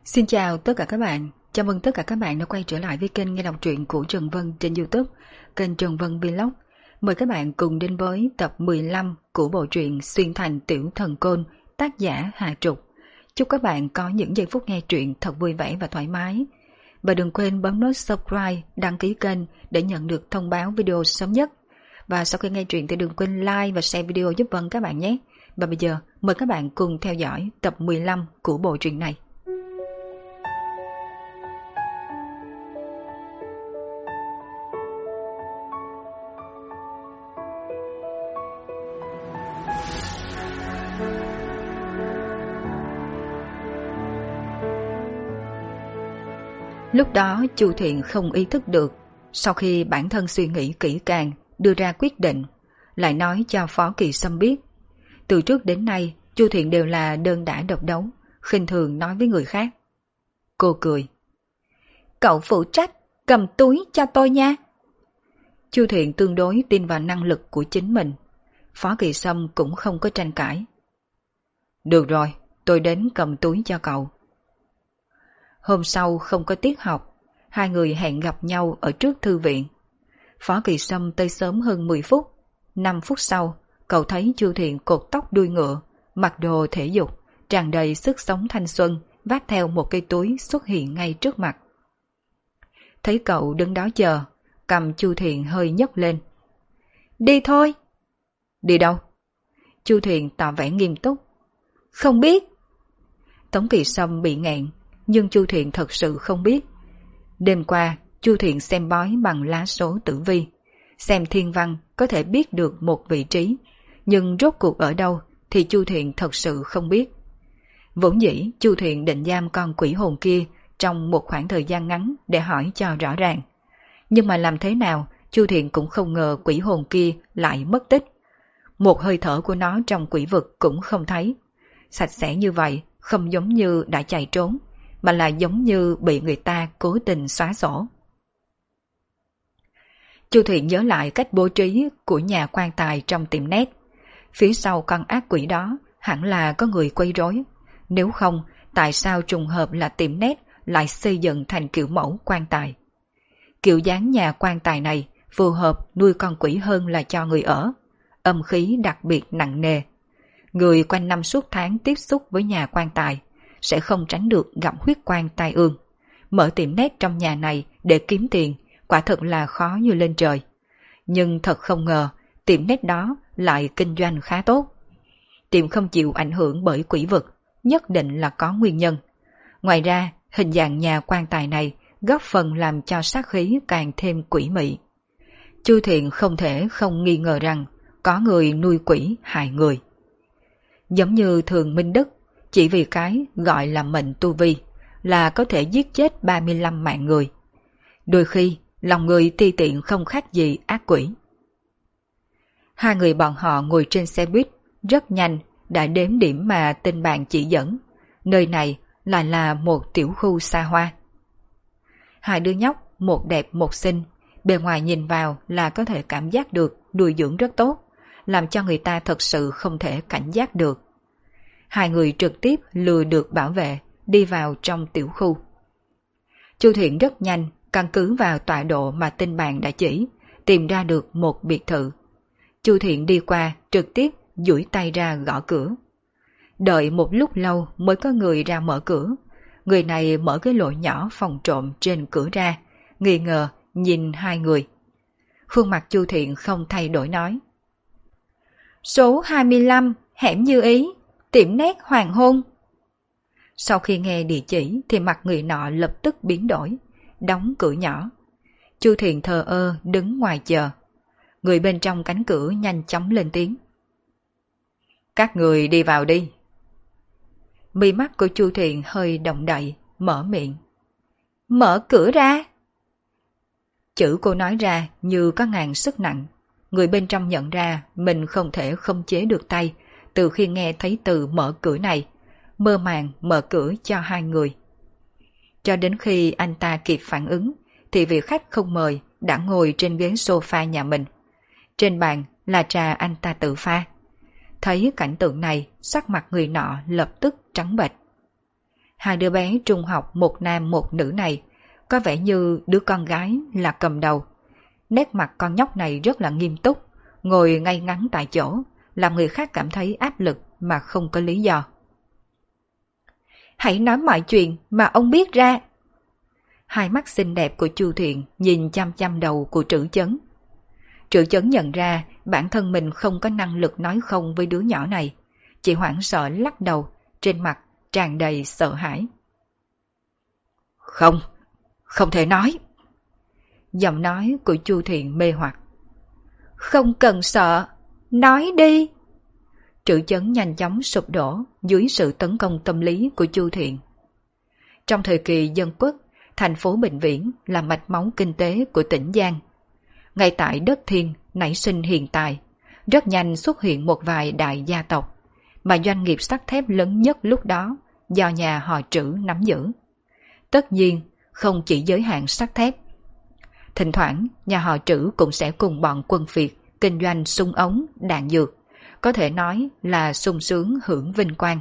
Xin chào tất cả các bạn, chào mừng tất cả các bạn đã quay trở lại với kênh nghe đọc truyện của Trần Vân trên YouTube, kênh Trần Vân Vlog. Mời các bạn cùng đến với tập 15 của bộ truyện Xuyên Thành Tiểu Thần Côn, tác giả Hà Trục. Chúc các bạn có những giây phút nghe truyện thật vui vẻ và thoải mái. Và đừng quên bấm nút subscribe, đăng ký kênh để nhận được thông báo video sớm nhất. Và sau khi nghe truyện thì đừng quên like và share video giúp Vân các bạn nhé. Và bây giờ mời các bạn cùng theo dõi tập 15 của bộ truyện này. Lúc đó Chu Thiện không ý thức được, sau khi bản thân suy nghĩ kỹ càng, đưa ra quyết định, lại nói cho Phó Kỳ Sâm biết. Từ trước đến nay, Chu Thiện đều là đơn đả độc đấu, khinh thường nói với người khác. Cô cười. Cậu phụ trách, cầm túi cho tôi nha. Chu Thiện tương đối tin vào năng lực của chính mình. Phó Kỳ Sâm cũng không có tranh cãi. Được rồi, tôi đến cầm túi cho cậu. Hôm sau không có tiết học, hai người hẹn gặp nhau ở trước thư viện. Phó Kỳ Sâm tới sớm hơn 10 phút. 5 phút sau, cậu thấy Chu Thiện cột tóc đuôi ngựa, mặc đồ thể dục, tràn đầy sức sống thanh xuân, vác theo một cây túi xuất hiện ngay trước mặt. Thấy cậu đứng đó chờ, cầm Chu Thiện hơi nhấc lên. Đi thôi. Đi đâu? Chu Thiện tỏ vẻ nghiêm túc. Không biết. Tống Kỳ Sâm bị nghẹn, nhưng Chu Thiện thật sự không biết. Đêm qua, Chu Thiện xem bói bằng lá số tử vi, xem thiên văn có thể biết được một vị trí, nhưng rốt cuộc ở đâu thì Chu Thiện thật sự không biết. Vốn dĩ Chu Thiện định giam con quỷ hồn kia trong một khoảng thời gian ngắn để hỏi cho rõ ràng. Nhưng mà làm thế nào Chu Thiện cũng không ngờ quỷ hồn kia lại mất tích. Một hơi thở của nó trong quỷ vực cũng không thấy. Sạch sẽ như vậy không giống như đã chạy trốn, mà là giống như bị người ta cố tình xóa sổ. Chu Thiện nhớ lại cách bố trí của nhà quan tài trong tiệm nét. Phía sau con ác quỷ đó hẳn là có người quấy rối. Nếu không, tại sao trùng hợp là tiệm nét lại xây dựng thành kiểu mẫu quan tài? Kiểu dáng nhà quan tài này phù hợp nuôi con quỷ hơn là cho người ở. Âm khí đặc biệt nặng nề. Người quanh năm suốt tháng tiếp xúc với nhà quan tài sẽ không tránh được gặp huyết quan tai ương. Mở tiệm nét trong nhà này để kiếm tiền quả thật là khó như lên trời. Nhưng thật không ngờ tiệm nét đó lại kinh doanh khá tốt. Tiệm không chịu ảnh hưởng bởi quỷ vực, nhất định là có nguyên nhân. Ngoài ra, hình dạng nhà quan tài này góp phần làm cho sát khí càng thêm quỷ mị. Chu Thiện không thể không nghi ngờ rằng có người nuôi quỷ hại người. Giống như Thường Minh Đức, chỉ vì cái gọi là mệnh tu vi là có thể giết chết 35 mạng người. Đôi khi, lòng người ti tiện không khác gì ác quỷ. Hai người bọn họ ngồi trên xe buýt, rất nhanh đã đếm điểm mà tên bạn chỉ dẫn. Nơi này lại là một tiểu khu xa hoa. Hai đứa nhóc, một đẹp một xinh, bề ngoài nhìn vào là có thể cảm giác được nuôi dưỡng rất tốt, làm cho người ta thật sự không thể cảnh giác được. Hai người trực tiếp lừa được bảo vệ đi vào trong tiểu khu. Chu Thiện rất nhanh căn cứ vào tọa độ mà tên bạn đã chỉ, tìm ra được một biệt thự. Chu Thiện đi qua trực tiếp duỗi tay ra gõ cửa. Đợi một lúc lâu mới có người ra mở cửa. Người này mở cái lỗ nhỏ phòng trộm trên cửa ra, nghi ngờ nhìn hai người. Khuôn mặt Chu Thiện không thay đổi nói. Số 25, hẻm Như Ý, tiệm nét hoàng hôn. Sau khi nghe địa chỉ thì mặt người nọ lập tức biến đổi, đóng cửa nhỏ. Chu Thiện thờ ơ đứng ngoài chờ. Người bên trong cánh cửa nhanh chóng lên tiếng. Các người đi vào đi. Mi mắt của Chu Thiện hơi động đậy, mở miệng. Mở cửa ra. Chữ cô nói ra như có ngàn sức nặng. Người bên trong nhận ra mình không thể khống chế được tay từ khi nghe thấy từ mở cửa này, mơ màng mở cửa cho hai người. Cho đến khi anh ta kịp phản ứng thì vị khách không mời đã ngồi trên ghế sofa nhà mình. Trên bàn là trà anh ta tự pha. Thấy cảnh tượng này, sắc mặt người nọ lập tức trắng bệch. Hai đứa bé trung học một nam một nữ này có vẻ như đứa con gái là cầm đầu. Nét mặt con nhóc này rất là nghiêm túc, ngồi ngay ngắn tại chỗ, làm người khác cảm thấy áp lực mà không có lý do. Hãy nói mọi chuyện mà ông biết ra. Hai mắt xinh đẹp của Chu Thiện nhìn chăm chăm đầu của Trữ Chấn. Trữ Chấn nhận ra bản thân mình không có năng lực nói không với đứa nhỏ này, chỉ hoảng sợ lắc đầu, trên mặt tràn đầy sợ hãi. Không, không thể nói. Giọng nói của Chu Thiện mê hoặc. Không cần sợ, nói đi. Trữ Chấn nhanh chóng sụp đổ dưới sự tấn công tâm lý của Chu Thiện. Trong thời kỳ dân quốc, thành phố Bình Viễn là mạch máu kinh tế của tỉnh Giang. Ngay tại đất Thiên nảy sinh hiện tại, rất nhanh xuất hiện một vài đại gia tộc, mà doanh nghiệp sắt thép lớn nhất lúc đó do nhà họ Trữ nắm giữ. Tất nhiên, không chỉ giới hạn sắt thép. Thỉnh thoảng, nhà họ Trữ cũng sẽ cùng bọn quân Việt kinh doanh súng ống, đạn dược, có thể nói là sung sướng hưởng vinh quang.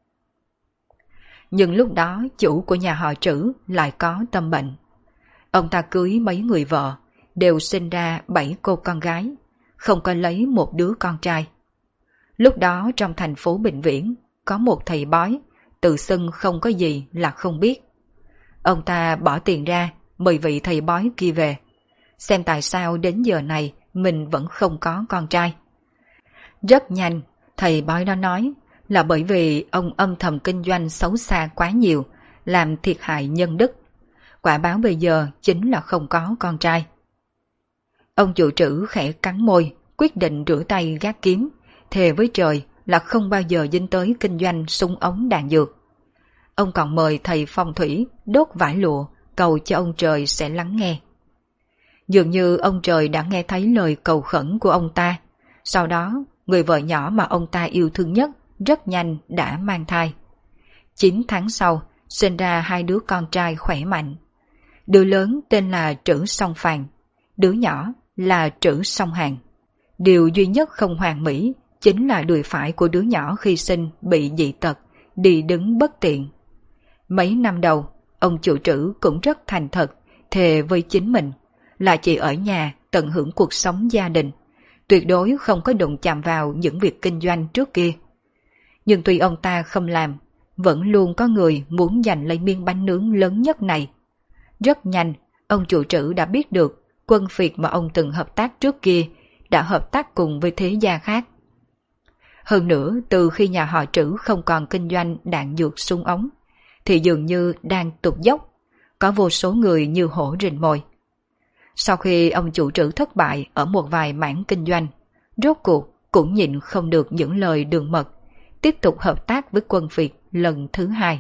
Nhưng lúc đó chủ của nhà họ Trữ lại có tâm bệnh. Ông ta cưới mấy người vợ, đều sinh ra 7 cô con gái, không có lấy một đứa con trai. Lúc đó trong thành phố Bình Viễn có một thầy bói, tự xưng không có gì là không biết. Ông ta bỏ tiền ra mời vị thầy bói kia về, xem tại sao đến giờ này mình vẫn không có con trai. Rất nhanh, thầy bói đó nói là bởi vì ông âm thầm kinh doanh xấu xa quá nhiều, làm thiệt hại nhân đức. Quả báo bây giờ chính là không có con trai. Ông chủ Trữ khẽ cắn môi, quyết định rửa tay gác kiếm, thề với trời là không bao giờ dính tới kinh doanh súng ống đạn dược. Ông còn mời thầy phong thủy đốt vải lụa, cầu cho ông trời sẽ lắng nghe. Dường như ông trời đã nghe thấy lời cầu khẩn của ông ta. Sau đó, người vợ nhỏ mà ông ta yêu thương nhất rất nhanh đã mang thai. 9 tháng sau, sinh ra 2 đứa con trai khỏe mạnh. Đứa lớn tên là Trữ Song Phàn, đứa nhỏ là Trữ Song Hàn. Điều duy nhất không hoàn mỹ chính là đùi phải của đứa nhỏ khi sinh bị dị tật, đi đứng bất tiện. Mấy năm đầu, ông chủ Trữ cũng rất thành thật, thề với chính mình là chỉ ở nhà tận hưởng cuộc sống gia đình, tuyệt đối không có đụng chạm vào những việc kinh doanh trước kia. Nhưng tuy ông ta không làm, vẫn luôn có người muốn giành lấy miếng bánh nướng lớn nhất này. Rất nhanh, ông chủ Trữ đã biết được quân Việt mà ông từng hợp tác trước kia đã hợp tác cùng với thế gia khác. Hơn nữa, từ khi nhà họ Trữ không còn kinh doanh đạn dược súng ống, thì dường như đang tụt dốc, có vô số người như hổ rình mồi. Sau khi ông chủ Trữ thất bại ở một vài mảng kinh doanh, rốt cuộc cũng nhịn không được những lời đường mật, tiếp tục hợp tác với quân Việt lần thứ 2.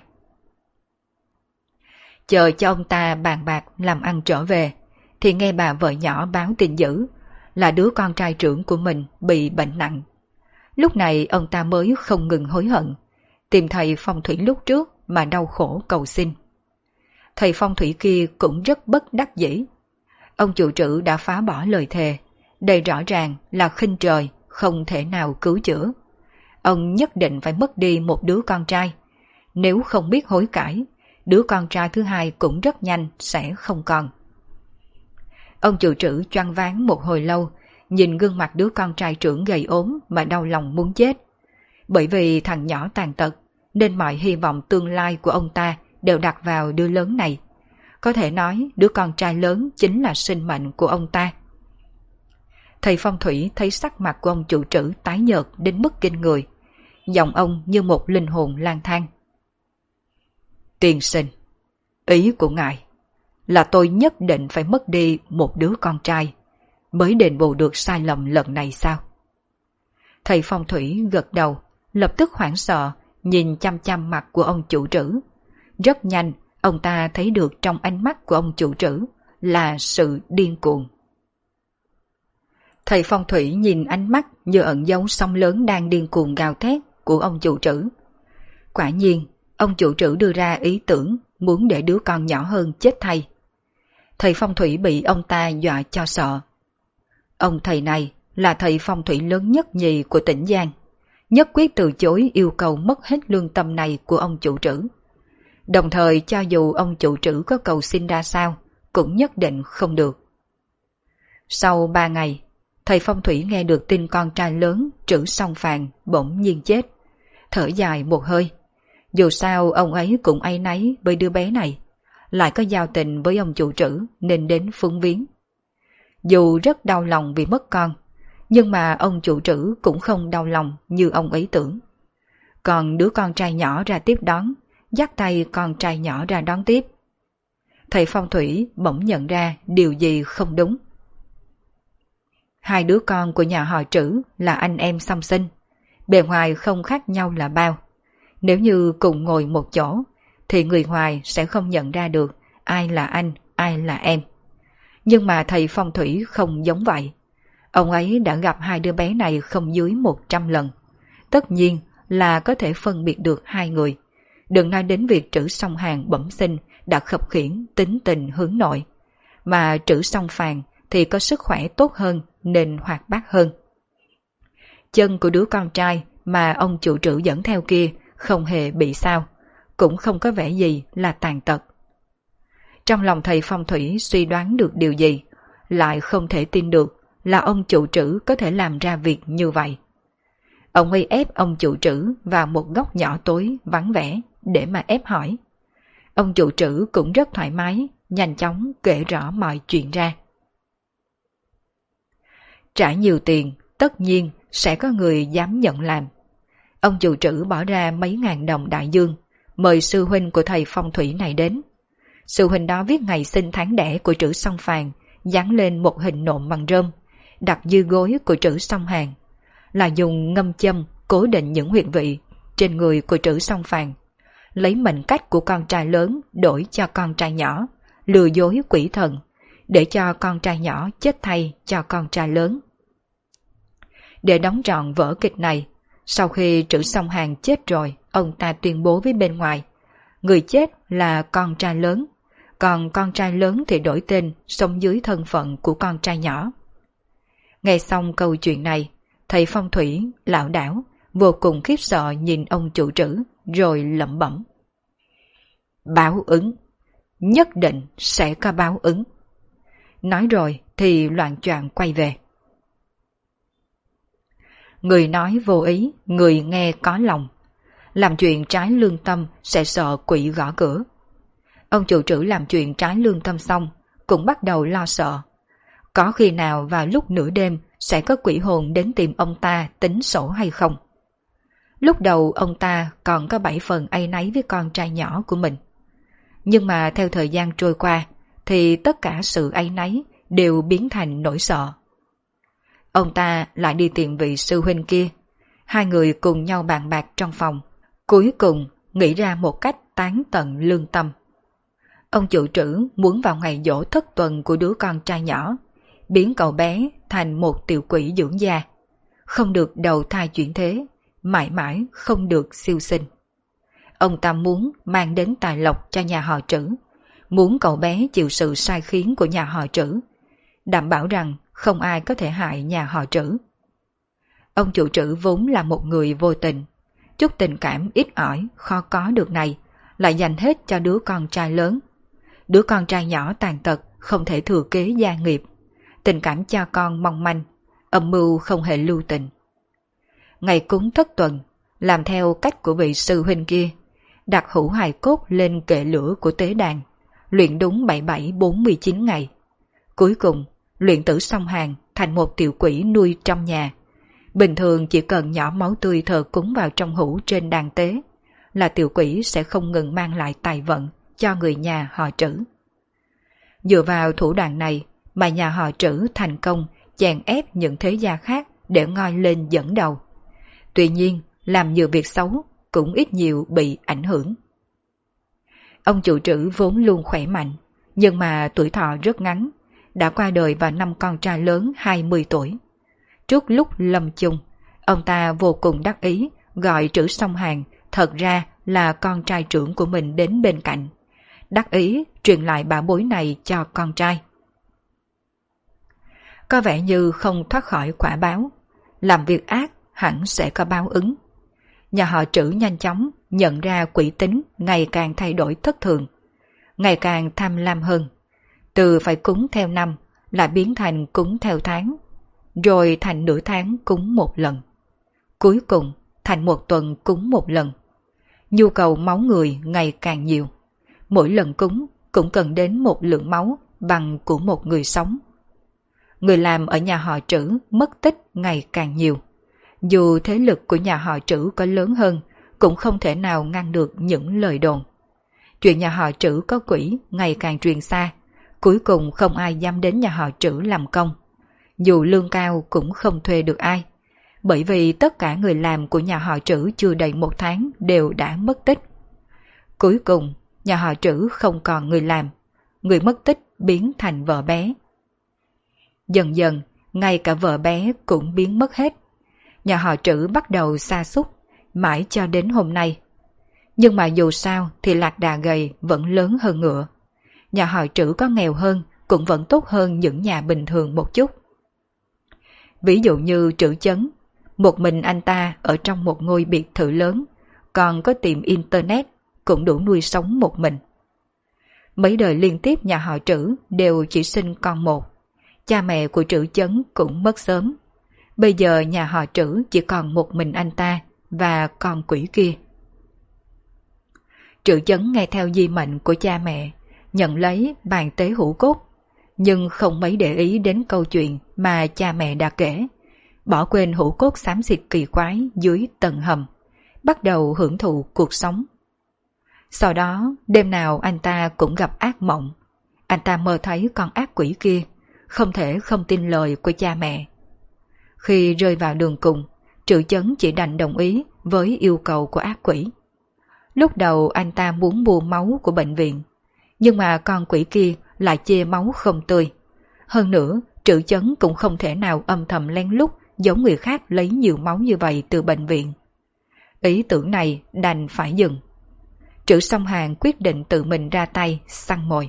Chờ cho ông ta bàn bạc làm ăn trở về, thì nghe bà vợ nhỏ báo tin dữ là đứa con trai trưởng của mình bị bệnh nặng. Lúc này ông ta mới không ngừng hối hận, tìm thầy phong thủy lúc trước mà đau khổ cầu xin. Thầy phong thủy kia cũng rất bất đắc dĩ. Ông chủ Trữ đã phá bỏ lời thề, đây rõ ràng là khinh trời, không thể nào cứu chữa. Ông nhất định phải mất đi một đứa con trai. Nếu không biết hối cải, đứa con trai thứ 2 cũng rất nhanh sẽ không còn. Ông chủ Trữ choáng váng một hồi lâu, nhìn gương mặt đứa con trai trưởng gầy ốm mà đau lòng muốn chết. Bởi vì thằng nhỏ tàn tật, nên mọi hy vọng tương lai của ông ta đều đặt vào đứa lớn này. Có thể nói đứa con trai lớn chính là sinh mệnh của ông ta. Thầy phong thủy thấy sắc mặt của ông chủ Trữ tái nhợt đến mức kinh người. Giọng ông như một linh hồn lang thang. Tiên sinh, ý của ngài là tôi nhất định phải mất đi một đứa con trai mới đền bù được sai lầm lần này sao? Thầy phong thủy gật đầu, lập tức hoảng sợ nhìn chăm chăm mặt của ông chủ Trữ. Rất nhanh, ông ta thấy được trong ánh mắt của ông chủ Trữ là sự điên cuồng. Thầy phong thủy nhìn ánh mắt như ẩn dấu sóng lớn đang điên cuồng gào thét của ông chủ Trữ. Quả nhiên, ông chủ Trữ đưa ra ý tưởng muốn để đứa con nhỏ hơn chết thay. Thầy phong thủy bị ông ta dọa cho sợ. Ông thầy này là thầy phong thủy lớn nhất nhì của tỉnh Giang, nhất quyết từ chối yêu cầu mất hết lương tâm này của ông chủ Trữ. Đồng thời cho dù ông chủ trữ có cầu xin ra sao, cũng nhất định không được. Sau 3 ngày, thầy phong thủy nghe được tin con trai lớn Trữ Song Phàn bỗng nhiên chết. Thở dài một hơi. Dù sao ông ấy cũng áy náy với đứa bé này, lại có giao tình với ông chủ trữ nên đến phúng viếng. Dù rất đau lòng vì mất con, nhưng mà ông chủ trữ cũng không đau lòng như ông ấy tưởng. Còn đứa con trai nhỏ ra tiếp đón, dắt tay con trai nhỏ ra đón tiếp. Thầy phong thủy bỗng nhận ra điều gì không đúng. Hai đứa con của nhà họ Trữ là anh em song sinh, bề ngoài không khác nhau là bao. Nếu như cùng ngồi một chỗ, thì người ngoài sẽ không nhận ra được ai là anh, ai là em. Nhưng mà thầy phong thủy không giống vậy. Ông ấy đã gặp hai đứa bé này không dưới 100 lần. Tất nhiên là có thể phân biệt được hai người. Đừng nói đến việc Trữ Song Hàn bẩm sinh đã khập khiễng tính tình hướng nội. Mà Trữ Song Phàn thì có sức khỏe tốt hơn nên hoạt bát hơn. Chân của đứa con trai mà ông chủ Trữ dẫn theo kia không hề bị sao, cũng không có vẻ gì là tàn tật. Trong lòng thầy phong thủy suy đoán được điều gì, lại không thể tin được là ông chủ Trữ có thể làm ra việc như vậy. Ông ấy ép ông chủ Trữ vào một góc nhỏ tối vắng vẻ để mà ép hỏi. Ông chủ Trữ cũng rất thoải mái, nhanh chóng kể rõ mọi chuyện ra. Trả nhiều tiền, tất nhiên sẽ có người dám nhận làm. Ông chủ Trữ bỏ ra mấy ngàn đồng đại dương, mời sư huynh của thầy phong thủy này đến. Sư huynh đó viết ngày sinh tháng đẻ của Trữ Song Phàn, dán lên một hình nộm bằng rơm, đặt dưới gối của Trữ Song Hàn, là dùng ngâm châm cố định những huyệt vị trên người của Trữ Song Phàn, lấy mệnh cách của con trai lớn đổi cho con trai nhỏ, lừa dối quỷ thần, để cho con trai nhỏ chết thay cho con trai lớn. Để đóng trọn vở kịch này, sau khi Trữ Song Hàn chết rồi, ông ta tuyên bố với bên ngoài, người chết là con trai lớn, còn con trai lớn thì đổi tên sống dưới thân phận của con trai nhỏ. Nghe xong câu chuyện này, thầy phong thủy, lão đảo, vô cùng khiếp sợ nhìn ông chủ Trữ, rồi lẩm bẩm. Báo ứng, nhất định sẽ có báo ứng. Nói rồi thì loạng choạng quay về. Người nói vô ý, người nghe có lòng. Làm chuyện trái lương tâm sẽ sợ quỷ gõ cửa. Ông chủ Trữ làm chuyện trái lương tâm xong, cũng bắt đầu lo sợ. Có khi nào vào lúc nửa đêm sẽ có quỷ hồn đến tìm ông ta tính sổ hay không? Lúc đầu ông ta còn có 7 phần áy náy với con trai nhỏ của mình. Nhưng mà theo thời gian trôi qua, thì tất cả sự áy náy đều biến thành nỗi sợ. Ông ta lại đi tìm vị sư huynh kia. Hai người cùng nhau bàn bạc trong phòng. Cuối cùng nghĩ ra một cách tán tận lương tâm. Ông chủ Trữ muốn vào ngày giỗ thất tuần của đứa con trai nhỏ, biến cậu bé thành một tiểu quỷ dưỡng da, không được đầu thai chuyển thế, mãi mãi không được siêu sinh. Ông ta muốn mang đến tài lộc cho nhà họ Trữ, muốn cậu bé chịu sự sai khiến của nhà họ Trữ, đảm bảo rằng không ai có thể hại nhà họ Trữ. Ông chủ Trữ vốn là một người vô tình, chút tình cảm ít ỏi khó có được này lại dành hết cho đứa con trai lớn. Đứa con trai nhỏ tàn tật không thể thừa kế gia nghiệp, tình cảm cha con mong manh, âm mưu không hề lưu tình. Ngày cúng thất tuần, làm theo cách của vị sư huynh kia, đặt hũ hài cốt lên kệ lửa của tế đàn, luyện đúng 77-49 ngày. Cuối cùng, luyện Tử Song Hàn thành một tiểu quỷ nuôi trong nhà. Bình thường chỉ cần nhỏ máu tươi thờ cúng vào trong hũ trên đàn tế, là tiểu quỷ sẽ không ngừng mang lại tài vận cho người nhà họ Trữ. Dựa vào thủ đoạn này mà nhà họ Trữ thành công chèn ép những thế gia khác để ngoi lên dẫn đầu. Tuy nhiên, làm nhiều việc xấu cũng ít nhiều bị ảnh hưởng. Ông chủ Trữ vốn luôn khỏe mạnh, nhưng mà tuổi thọ rất ngắn, đã qua đời vào năm con trai lớn 20 tuổi. Trước lúc lâm chung, ông ta vô cùng đắc ý gọi Trữ Song Hàn thật ra là con trai trưởng của mình đến bên cạnh, đắc ý truyền lại bảo bối này cho con trai. Có vẻ như không thoát khỏi quả báo, làm việc ác hẳn sẽ có báo ứng. Nhà họ Trữ nhanh chóng nhận ra quỷ tính ngày càng thay đổi thất thường, ngày càng tham lam hơn, từ phải cúng theo năm lại biến thành cúng theo tháng, rồi thành nửa tháng cúng một lần, cuối cùng thành một tuần cúng một lần. Nhu cầu máu người ngày càng nhiều, mỗi lần cúng cũng cần đến một lượng máu bằng của một người sống. Người làm ở nhà họ Trữ mất tích ngày càng nhiều. Dù thế lực của nhà họ Trữ có lớn hơn, cũng không thể nào ngăn được những lời đồn. Chuyện nhà họ Trữ có quỷ ngày càng truyền xa, cuối cùng không ai dám đến nhà họ Trữ làm công. Dù lương cao cũng không thuê được ai, bởi vì tất cả người làm của nhà họ Trữ chưa đầy một tháng đều đã mất tích. Cuối cùng, nhà họ Trữ không còn người làm, người mất tích biến thành vợ bé. Dần dần, ngay cả vợ bé cũng biến mất hết. Nhà họ Trữ bắt đầu sa sút mãi cho đến hôm nay. Nhưng mà dù sao thì lạc đà gầy vẫn lớn hơn ngựa. Nhà họ Trữ có nghèo hơn cũng vẫn tốt hơn những nhà bình thường một chút. Ví dụ như Trữ Chấn, một mình anh ta ở trong một ngôi biệt thự lớn, còn có tiệm internet cũng đủ nuôi sống một mình. Mấy đời liên tiếp nhà họ Trữ đều chỉ sinh con một. Cha mẹ của Trữ Chấn cũng mất sớm. Bây giờ nhà họ Trữ chỉ còn một mình anh ta và con quỷ kia. Trữ Chấn nghe theo di mệnh của cha mẹ, nhận lấy bàn tế hũ cốt, nhưng không mấy để ý đến câu chuyện mà cha mẹ đã kể, bỏ quên hũ cốt xám xịt kỳ quái dưới tầng hầm, bắt đầu hưởng thụ cuộc sống. Sau đó, đêm nào anh ta cũng gặp ác mộng. Anh ta mơ thấy con ác quỷ kia, không thể không tin lời của cha mẹ. Khi rơi vào đường cùng, Trữ Chấn chỉ đành đồng ý với yêu cầu của ác quỷ. Lúc đầu anh ta muốn mua máu của bệnh viện, nhưng mà con quỷ kia lại chê máu không tươi. Hơn nữa, Trữ Chấn cũng không thể nào âm thầm lén lút giống người khác lấy nhiều máu như vậy từ bệnh viện. Ý tưởng này đành phải dừng. Trữ Song Hàn quyết định tự mình ra tay săn mồi.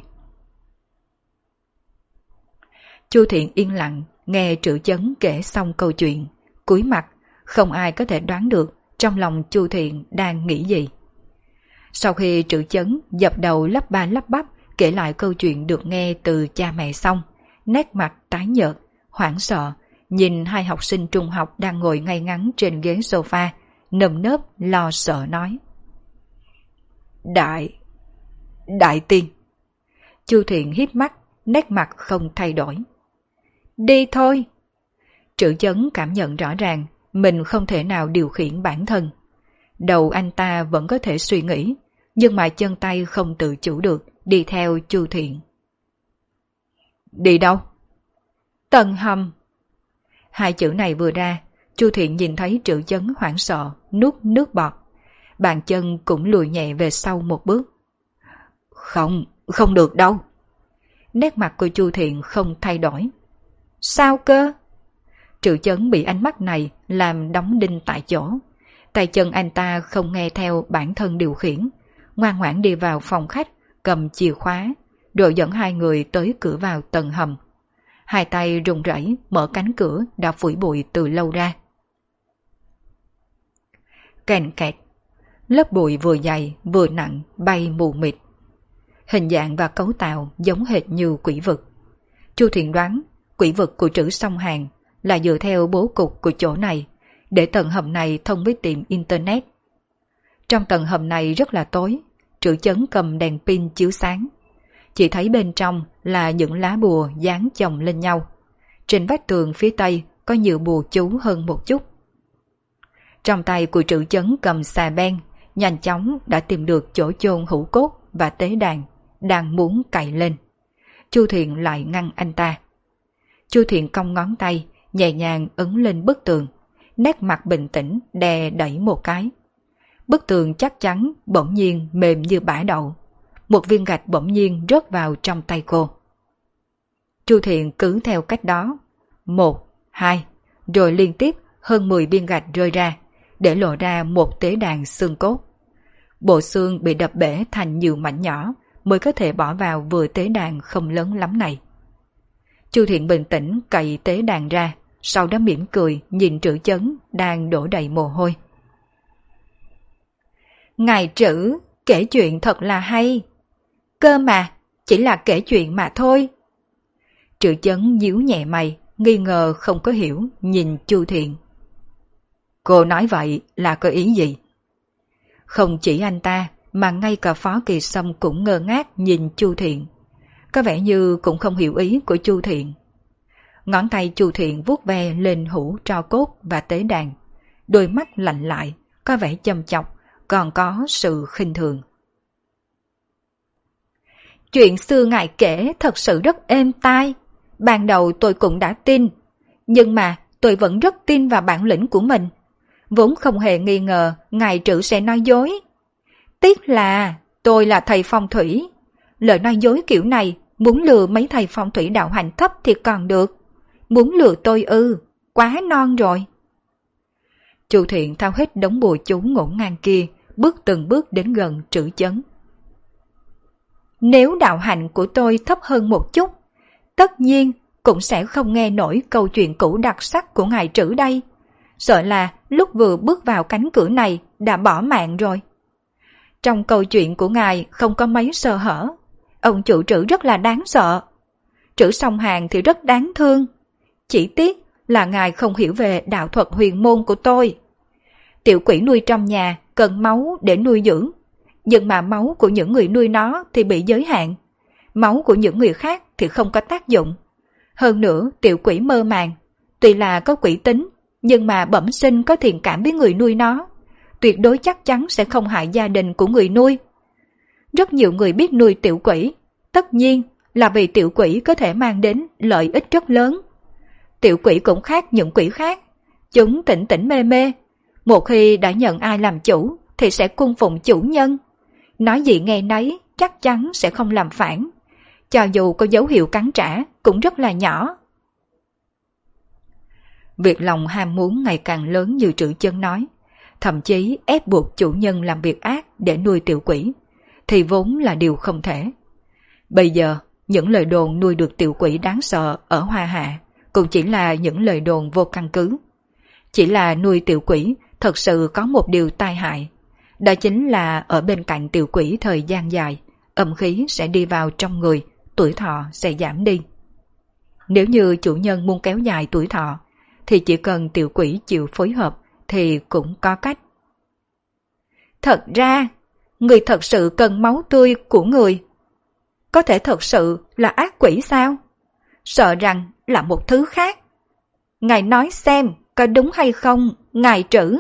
Chu Thiện yên lặng nghe Trữ Chấn kể xong câu chuyện, cúi mặt, không ai có thể đoán được trong lòng Chu Thiện đang nghĩ gì. Sau khi Trữ Chấn dập đầu lắp ba lắp bắp kể lại câu chuyện được nghe từ cha mẹ xong, nét mặt tái nhợt, hoảng sợ, nhìn hai học sinh trung học đang ngồi ngay ngắn trên ghế sofa, nơm nớp lo sợ nói: Đại tiên. Chu Thiện híp mắt, nét mặt không thay đổi. Đi thôi. Trữ Chấn cảm nhận rõ ràng mình không thể nào điều khiển bản thân. Đầu anh ta vẫn có thể suy nghĩ, nhưng mà chân tay không tự chủ được đi theo Chu Thiện. Đi đâu? Tầng hầm. Hai chữ này vừa ra, Chu Thiện nhìn thấy Trữ Chấn hoảng sợ, nuốt nước bọt. Bàn chân cũng lùi nhẹ về sau một bước. Không được đâu. Nét mặt của Chu Thiện không thay đổi. Sao cơ? Trữ Chấn bị ánh mắt này làm đóng đinh tại chỗ. Tay chân anh ta không nghe theo bản thân điều khiển, ngoan ngoãn đi vào phòng khách, cầm chìa khóa, rồi dẫn hai người tới cửa vào tầng hầm. Hai tay run rẩy mở cánh cửa đã phủi bụi từ lâu ra. Kèn kẹt, lớp bụi vừa dày vừa nặng bay mù mịt. Hình dạng và cấu tạo giống hệt như quỷ vực. Chu Thiện đoán quỷ vực của Trữ Song Hàn là dựa theo bố cục của chỗ này, để tầng hầm này thông với tiệm internet. Trong tầng hầm này rất là tối, Trữ Chấn cầm đèn pin chiếu sáng. Chỉ thấy bên trong là những lá bùa dán chồng lên nhau. Trên vách tường phía tây có nhiều bùa chú hơn một chút. Trong tay của Trữ Chấn cầm xà beng, nhanh chóng đã tìm được chỗ chôn hũ cốt và tế đàn, đang muốn cày lên. Chu Thiện lại ngăn anh ta. Chu Thiện cong ngón tay, nhẹ nhàng ấn lên bức tường, nét mặt bình tĩnh đè đẩy một cái. Bức tường chắc chắn bỗng nhiên mềm như bã đậu. Một viên gạch bỗng nhiên rớt vào trong tay cô. Chu Thiện cứ theo cách đó, 1, 2, rồi liên tiếp hơn 10 viên gạch rơi ra, để lộ ra một tế đàn xương cốt. Bộ xương bị đập bể thành nhiều mảnh nhỏ mới có thể bỏ vào vừa tế đàn không lớn lắm này. Chu Thiện bình tĩnh cày tế đàn ra, sau đó mỉm cười nhìn Trữ Chấn đang đổ đầy mồ hôi. Ngài Trữ kể chuyện thật là hay. Cơ mà, chỉ là kể chuyện mà thôi. Trữ Chấn nhíu nhẹ mày, nghi ngờ không có hiểu, nhìn Chu Thiện. Cô nói vậy là có ý gì? Không chỉ anh ta, mà ngay cả Phó Kỳ Sâm cũng ngơ ngác nhìn Chu Thiện. Có vẻ như cũng không hiểu ý của Chu Thiện. Ngón tay Chu Thiện vuốt ve lên hũ tro cốt và tế đàn. Đôi mắt lạnh lại, có vẻ châm chọc, còn có sự khinh thường. Chuyện xưa ngài kể thật sự rất êm tai. Ban đầu tôi cũng đã tin, nhưng mà tôi vẫn rất tin vào bản lĩnh của mình. Vốn không hề nghi ngờ ngài Trữ sẽ nói dối. Tiếc là tôi là thầy phong thủy. Lời nói dối kiểu này, muốn lừa mấy thầy phong thủy đạo hành thấp thì còn được. Muốn lừa tôi quá non rồi. Chu Thiện thao hết đống bùa chú ngổn ngang kia, bước từng bước đến gần Trữ Chấn. Nếu đạo hạnh của tôi thấp hơn một chút, tất nhiên cũng sẽ không nghe nổi câu chuyện cũ đặc sắc của ngài Trữ đây. Sợ là lúc vừa bước vào cánh cửa này đã bỏ mạng rồi. Trong câu chuyện của ngài không có mấy sơ hở. Ông chủ Trữ rất là đáng sợ. Trữ Song Hàn thì rất đáng thương. Chỉ tiếc là ngài không hiểu về đạo thuật huyền môn của tôi. Tiểu quỷ nuôi trong nhà cần máu để nuôi dưỡng. Nhưng mà máu của những người nuôi nó thì bị giới hạn. Máu của những người khác thì không có tác dụng. Hơn nữa tiểu quỷ mơ màng. Tuy là có quỷ tính, nhưng mà bẩm sinh có thiện cảm với người nuôi nó. Tuyệt đối chắc chắn sẽ không hại gia đình của người nuôi. Rất nhiều người biết nuôi tiểu quỷ, tất nhiên là vì tiểu quỷ có thể mang đến lợi ích rất lớn. Tiểu quỷ cũng khác những quỷ khác. Chúng tỉnh tỉnh mê mê. Một khi đã nhận ai làm chủ thì sẽ cung phụng chủ nhân. Nói gì nghe nấy, chắc chắn sẽ không làm phản. Cho dù có dấu hiệu cắn trả cũng rất là nhỏ. Việc lòng ham muốn ngày càng lớn như Trữ Chấn nói, thậm chí ép buộc chủ nhân làm việc ác để nuôi tiểu quỷ, thì vốn là điều không thể. Bây giờ, những lời đồn nuôi được tiểu quỷ đáng sợ ở Hoa Hạ cũng chỉ là những lời đồn vô căn cứ. Chỉ là nuôi tiểu quỷ thật sự có một điều tai hại. Đó chính là ở bên cạnh tiểu quỷ thời gian dài, âm khí sẽ đi vào trong người, tuổi thọ sẽ giảm đi. Nếu như chủ nhân muốn kéo dài tuổi thọ, thì chỉ cần tiểu quỷ chịu phối hợp thì cũng có cách. Thật ra, người thật sự cần máu tươi của người. Có thể thật sự là ác quỷ sao? Sợ rằng là một thứ khác. Ngài nói xem có đúng hay không, ngài Trữ?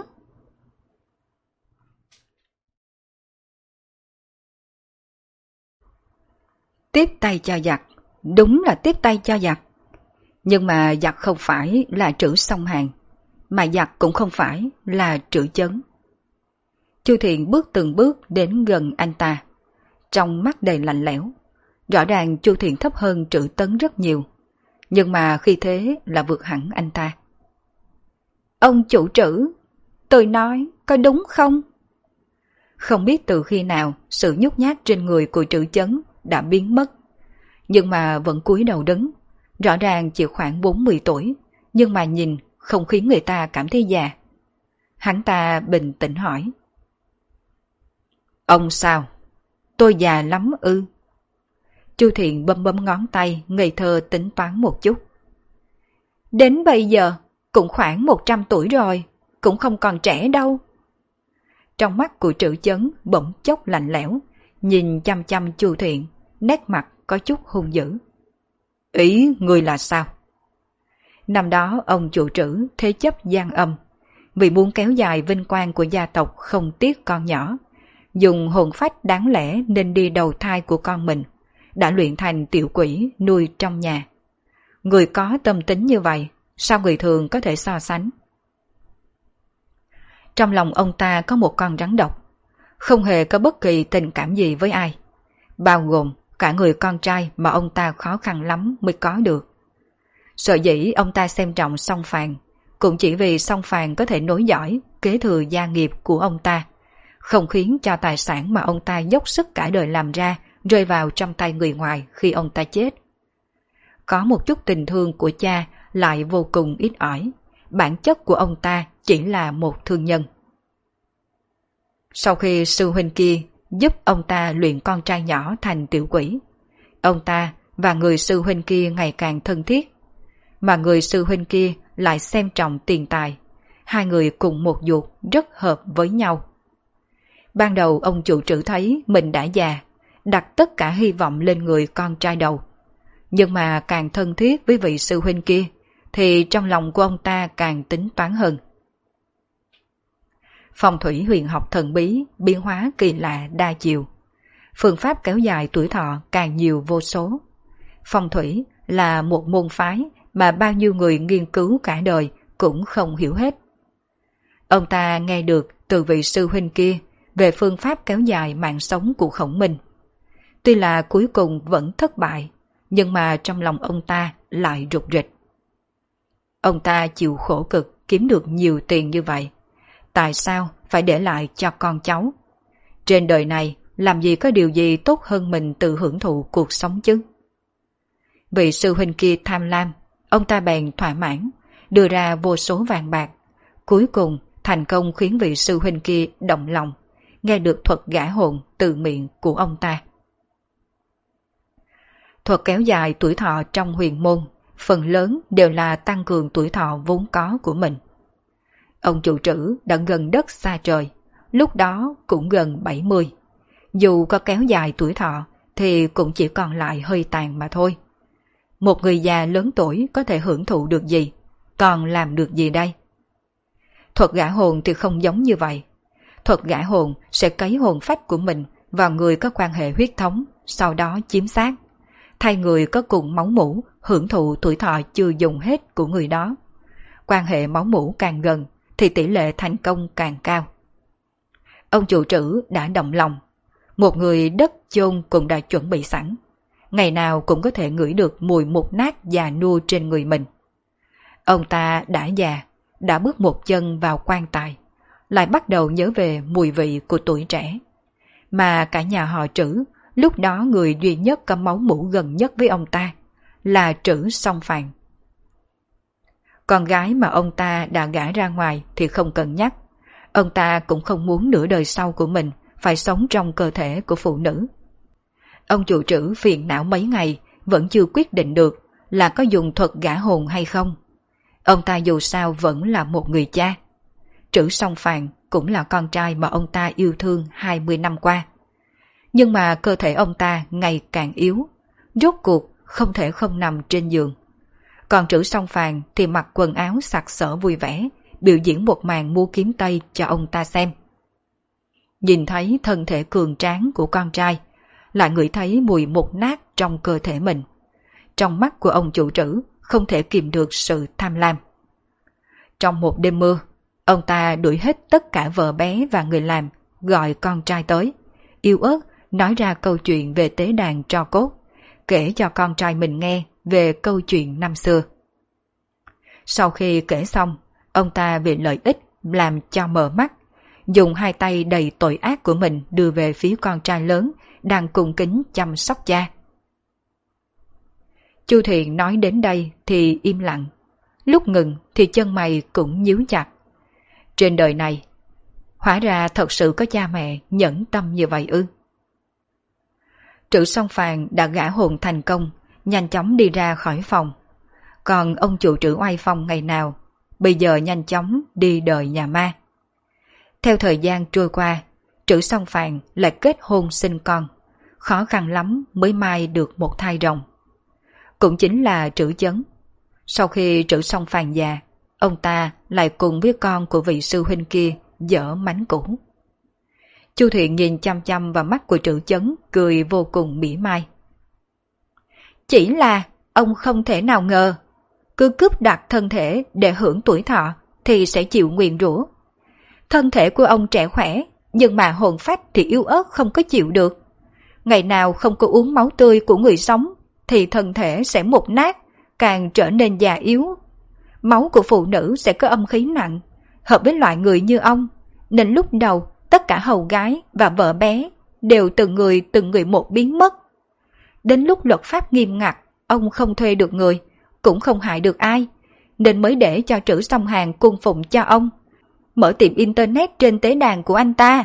Tiếp tay cho giặc, đúng là tiếp tay cho giặc. Nhưng mà giặc không phải là Trữ Song Hàn, mà giặc cũng không phải là Trữ Chấn. Chu Thiện bước từng bước đến gần anh ta, trong mắt đầy lạnh lẽo. Rõ ràng Chu Thiện thấp hơn Trữ Tấn rất nhiều, nhưng mà khi thế là vượt hẳn anh ta. Ông chủ Trữ, tôi nói có đúng không? Không biết từ khi nào sự nhút nhát trên người của Trữ Chấn đã biến mất, nhưng mà vẫn cúi đầu đứng. Rõ ràng chỉ khoảng 40 tuổi, nhưng mà nhìn không khiến người ta cảm thấy già. Hắn ta bình tĩnh hỏi. Ông sao? Tôi già lắm ư? Chu Thiện bấm bấm ngón tay, ngây thơ tính toán một chút. Đến bây giờ cũng khoảng 100 tuổi rồi, cũng không còn trẻ đâu. Trong mắt của Trữ Chấn bỗng chốc lạnh lẽo, nhìn chăm chăm Chu Thiện, nét mặt có chút hung dữ. Ý người là sao? Năm đó ông chủ Trữ thế chấp gian âm, vì muốn kéo dài vinh quang của gia tộc không tiếc con nhỏ, dùng hồn phách đáng lẽ nên đi đầu thai của con mình, đã luyện thành tiểu quỷ nuôi trong nhà. Người có tâm tính như vậy, sao người thường có thể so sánh? Trong lòng ông ta có một con rắn độc, không hề có bất kỳ tình cảm gì với ai, bao gồm cả người con trai mà ông ta khó khăn lắm mới có được. Sở dĩ ông ta xem trọng Song Phàn, cũng chỉ vì Song Phàn có thể nối dõi, kế thừa gia nghiệp của ông ta, không khiến cho tài sản mà ông ta dốc sức cả đời làm ra rơi vào trong tay người ngoài khi ông ta chết. Có một chút tình thương của cha lại vô cùng ít ỏi, bản chất của ông ta chỉ là một thương nhân. Sau khi sư huynh kia giúp ông ta luyện con trai nhỏ thành tiểu quỷ, ông ta và người sư huynh kia ngày càng thân thiết, mà người sư huynh kia lại xem trọng tiền tài. Hai người cùng một ruột rất hợp với nhau. Ban đầu ông chủ trữ thấy mình đã già, đặt tất cả hy vọng lên người con trai đầu. Nhưng mà càng thân thiết với vị sư huynh kia, thì trong lòng của ông ta càng tính toán hơn. Phong thủy huyền học thần bí, biến hóa kỳ lạ đa chiều. Phương pháp kéo dài tuổi thọ càng nhiều vô số. Phong thủy là một môn phái mà bao nhiêu người nghiên cứu cả đời cũng không hiểu hết. Ông ta nghe được từ vị sư huynh kia về phương pháp kéo dài mạng sống của Khổng Minh. Tuy là cuối cùng vẫn thất bại, nhưng mà trong lòng ông ta lại rục rịch. Ông ta chịu khổ cực kiếm được nhiều tiền như vậy, tại sao phải để lại cho con cháu? Trên đời này làm gì có điều gì tốt hơn mình tự hưởng thụ cuộc sống chứ? Vị sư huynh kia tham lam, ông ta bèn thỏa mãn, đưa ra vô số vàng bạc. Cuối cùng thành công khiến vị sư huynh kia động lòng, nghe được thuật gã hồn từ miệng của ông ta. Thuật kéo dài tuổi thọ trong huyền môn, phần lớn đều là tăng cường tuổi thọ vốn có của mình. Ông chủ trữ đã gần đất xa trời, lúc đó cũng gần 70. Dù có kéo dài tuổi thọ thì cũng chỉ còn lại hơi tàn mà thôi. Một người già lớn tuổi có thể hưởng thụ được gì, còn làm được gì đây? Thuật gã hồn thì không giống như vậy. Thuật gã hồn sẽ cấy hồn phách của mình vào người có quan hệ huyết thống, sau đó chiếm xác, thay người có cùng máu mủ hưởng thụ tuổi thọ chưa dùng hết của người đó. Quan hệ máu mủ càng gần thì tỷ lệ thành công càng cao. Ông chủ trữ đã động lòng, một người đất chôn cũng đã chuẩn bị sẵn, ngày nào cũng có thể ngửi được mùi mục nát già nua trên người mình. Ông ta đã già, đã bước một chân vào quan tài, lại bắt đầu nhớ về mùi vị của tuổi trẻ. Mà cả nhà họ Trữ, lúc đó người duy nhất có máu mủ gần nhất với ông ta là Trữ Song Phàn. Con gái mà ông ta đã gả ra ngoài thì không cần nhắc. Ông ta cũng không muốn nửa đời sau của mình phải sống trong cơ thể của phụ nữ. Ông chủ Trữ phiền não mấy ngày vẫn chưa quyết định được là có dùng thuật gả hồn hay không. Ông ta dù sao vẫn là một người cha. Trữ Song Phàn cũng là con trai mà ông ta yêu thương 20 năm qua. Nhưng mà cơ thể ông ta ngày càng yếu, rốt cuộc không thể không nằm trên giường. Còn Trữ Song Phàn thì mặc quần áo sặc sỡ vui vẻ, biểu diễn một màn múa kiếm tây cho ông ta xem. Nhìn thấy thân thể cường tráng của con trai, lại ngửi thấy mùi mục nát trong cơ thể mình. Trong mắt của ông chủ Trữ không thể kìm được sự tham lam. Trong một đêm mưa, ông ta đuổi hết tất cả vợ bé và người làm, gọi con trai tới, yếu ớt nói ra câu chuyện về tế đàn tro cốt, kể cho con trai mình nghe về câu chuyện năm xưa. Sau khi kể xong, ông ta vì lợi ích làm cho mở mắt, dùng hai tay đầy tội ác của mình đưa về phía con trai lớn đang cung kính chăm sóc cha. Chu Thiện nói đến đây thì im lặng, lúc ngừng thì chân mày cũng nhíu chặt. Trên đời này, hóa ra thật sự có cha mẹ nhẫn tâm như vậy ư? Trữ Song Phàn đã gả hồn thành công, nhanh chóng đi ra khỏi phòng. Còn ông chủ Trữ oai phong ngày nào, bây giờ nhanh chóng đi đời nhà ma. Theo thời gian trôi qua, Trữ Song Phàn lại kết hôn sinh con, khó khăn lắm mới mai được một thai rồng. Cũng chính là Trữ Chấn. Sau khi Trữ Song Phàn già, ông ta lại cùng với con của vị sư huynh kia dở mánh cũ. Chu Thiện nhìn chăm chăm vào mắt của Trữ Chấn, cười vô cùng mỉa mai. Chỉ là ông không thể nào ngờ, cứ cướp đoạt thân thể để hưởng tuổi thọ thì sẽ chịu nguyền rủa. Thân thể của ông trẻ khỏe, nhưng mà hồn phách thì yếu ớt không có chịu được. Ngày nào không có uống máu tươi của người sống thì thân thể sẽ mục nát, càng trở nên già yếu. Máu của phụ nữ sẽ có âm khí nặng, hợp với loại người như ông, nên lúc đầu tất cả hầu gái và vợ bé đều từng người một biến mất. Đến lúc luật pháp nghiêm ngặt, ông không thuê được người, cũng không hại được ai, nên mới để cho Trữ Song Hàn cung phụng cho ông, mở tiệm internet trên tế đàn của anh ta,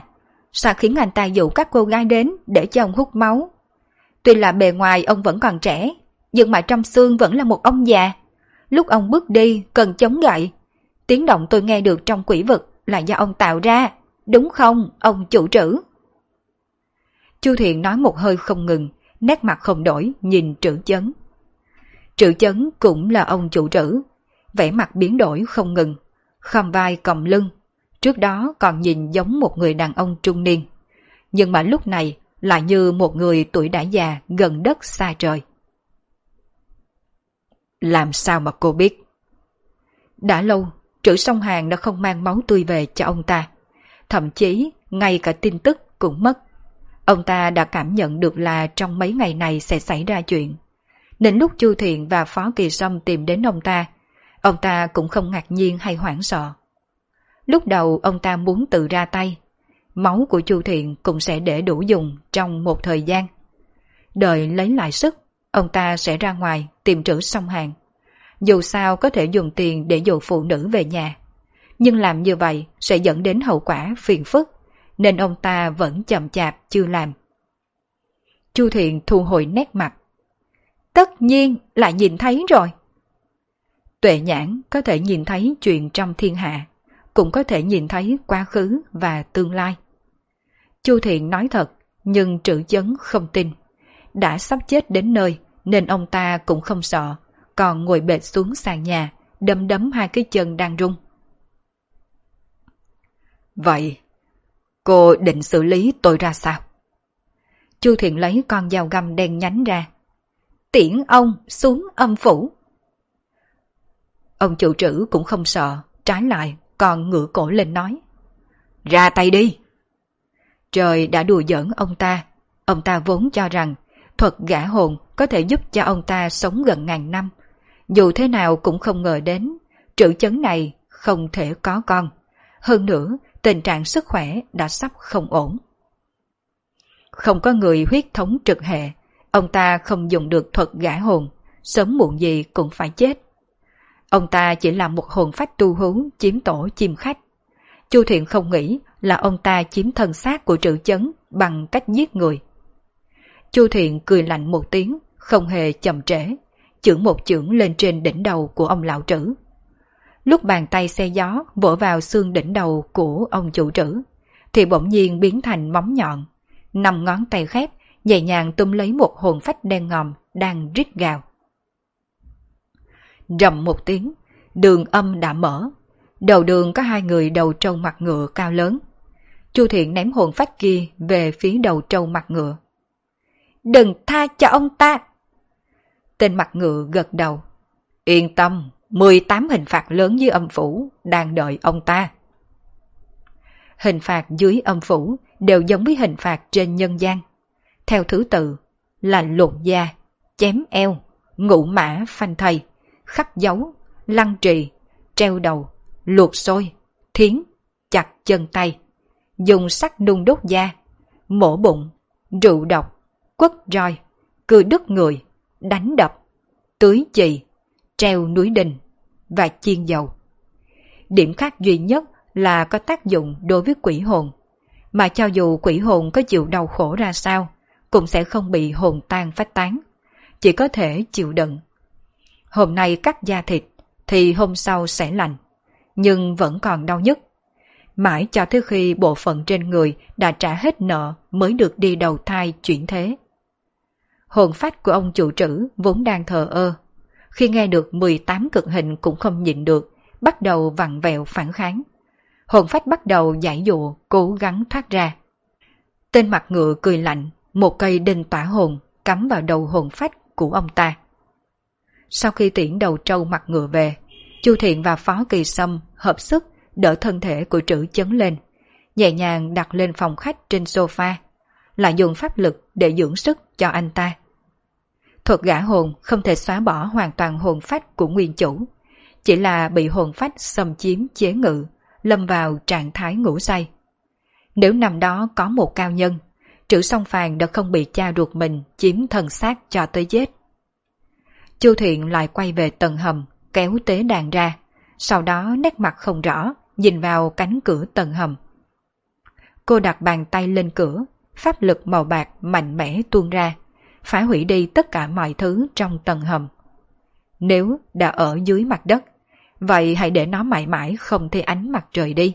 sao khiến anh ta dụ các cô gái đến để cho ông hút máu? Tuy là bề ngoài ông vẫn còn trẻ, nhưng mà trong xương vẫn là một ông già. Lúc ông bước đi cần chống gậy. Tiếng động tôi nghe được trong quỷ vực là do ông tạo ra, đúng không, ông chủ trữ? Chu Thiện nói một hơi không ngừng, nét mặt không đổi nhìn Trữ Chấn. Trữ Chấn cũng là ông chủ trữ, vẻ mặt biến đổi không ngừng, khom vai còng lưng. Trước đó còn nhìn giống một người đàn ông trung niên, nhưng mà lúc này lại như một người tuổi đã già gần đất xa trời. Làm sao mà cô biết? Đã lâu, Trữ Song Hàn đã không mang máu tươi về cho ông ta. Thậm chí, ngay cả tin tức cũng mất. Ông ta đã cảm nhận được là trong mấy ngày này sẽ xảy ra chuyện. Nên lúc Chu Thiện và Phó Kỳ Sâm tìm đến ông ta cũng không ngạc nhiên hay hoảng sợ. Lúc đầu ông ta muốn tự ra tay. Máu của Chu Thiện cũng sẽ để đủ dùng trong một thời gian. Đợi lấy lại sức, ông ta sẽ ra ngoài tìm Trữ Song Hàn. Dù sao có thể dùng tiền để dụ phụ nữ về nhà. Nhưng làm như vậy sẽ dẫn đến hậu quả phiền phức, nên ông ta vẫn chậm chạp chưa làm. Chu Thiện thu hồi nét mặt. Tất nhiên là nhìn thấy rồi. Tuệ nhãn có thể nhìn thấy chuyện trong thiên hạ, cũng có thể nhìn thấy quá khứ và tương lai. Chu Thiện nói thật, nhưng Trữ Chấn không tin. Đã sắp chết đến nơi, nên ông ta cũng không sợ, còn ngồi bệt xuống sàn nhà, đấm đấm hai cái chân đang run. Vậy, cô định xử lý tôi ra sao? Chu Thiện lấy con dao găm đen nhánh ra. Tiễn ông xuống âm phủ. Ông chủ trữ cũng không sợ, trái lại còn ngửa cổ lên nói. Ra tay đi! Trời đã đùa giỡn ông ta vốn cho rằng thuật gã hồn có thể giúp cho ông ta sống gần ngàn năm. Dù thế nào cũng không ngờ đến, Trữ Chấn này không thể có con. Hơn nữa, tình trạng sức khỏe đã sắp không ổn. Không có người huyết thống trực hệ, ông ta không dùng được thuật gã hồn, sớm muộn gì cũng phải chết. Ông ta chỉ là một hồn phách tu hú chiếm tổ chim khách. Chu Thiện không nghĩ là ông ta chiếm thân xác của Trữ Chấn bằng cách giết người. Chu Thiện cười lạnh một tiếng, không hề chậm trễ, chưởng một chưởng lên trên đỉnh đầu của ông lão Trữ. Lúc bàn tay xe gió vỗ vào xương đỉnh đầu của ông chủ Trữ, thì bỗng nhiên biến thành móng nhọn. 5 ngón tay khép nhẹ nhàng túm lấy một hồn phách đen ngòm đang rít gào. Rầm một tiếng, đường âm đã mở. Đầu đường có 2 người đầu trâu mặt ngựa cao lớn. Chu Thiện ném hồn phách kia về phía đầu trâu mặt ngựa. Đừng tha cho ông ta! Tên mặt ngựa gật đầu. Yên tâm, 18 hình phạt lớn dưới âm phủ đang đợi ông ta. Hình phạt dưới âm phủ đều giống với hình phạt trên nhân gian. Theo thứ tự là lột da, chém eo, ngũ mã phanh thây, khắc dấu, lăng trì, treo đầu, luộc sôi, thiến, chặt chân tay, dùng sắt nung đốt da, mổ bụng, rượu độc, quất roi, cưa đứt người, đánh đập, tưới chì, treo núi đình và chiên dầu. Điểm khác duy nhất là có tác dụng đối với quỷ hồn, mà cho dù quỷ hồn có chịu đau khổ ra sao, cũng sẽ không bị hồn tan phách tán, chỉ có thể chịu đựng. Hôm nay cắt da thịt thì hôm sau sẽ lành, nhưng vẫn còn đau nhức. Mãi cho tới khi bộ phận trên người đã trả hết nợ mới được đi đầu thai chuyển thế. Hồn phách của ông chủ trữ vốn đang thờ ơ, khi nghe được 18 cực hình cũng không nhịn được, bắt đầu vặn vẹo phản kháng. Hồn phách bắt đầu giãy giụa, cố gắng thoát ra. Tên mặt ngựa cười lạnh, một cây đinh tỏa hồn cắm vào đầu hồn phách của ông ta. Sau khi tiễn đầu trâu mặt ngựa về, Chu Thiện và Phó Kỳ Sâm hợp sức đỡ thân thể của Trữ Chấn lên, nhẹ nhàng đặt lên phòng khách trên sofa, lại dùng pháp lực để dưỡng sức cho anh ta. Thuật gã hồn không thể xóa bỏ hoàn toàn hồn phách của nguyên chủ, chỉ là bị hồn phách xâm chiếm chế ngự, lâm vào trạng thái ngủ say. Nếu năm đó có một cao nhân, Trữ Song Phàn đã không bị cha ruột mình chiếm thân xác cho tới chết. Chu Thiện lại quay về tầng hầm, kéo tế đàn ra, sau đó nét mặt không rõ, nhìn vào cánh cửa tầng hầm. Cô đặt bàn tay lên cửa, pháp lực màu bạc mạnh mẽ tuôn ra, phá hủy đi tất cả mọi thứ trong tầng hầm. Nếu đã ở dưới mặt đất, vậy hãy để nó mãi mãi không thấy ánh mặt trời đi.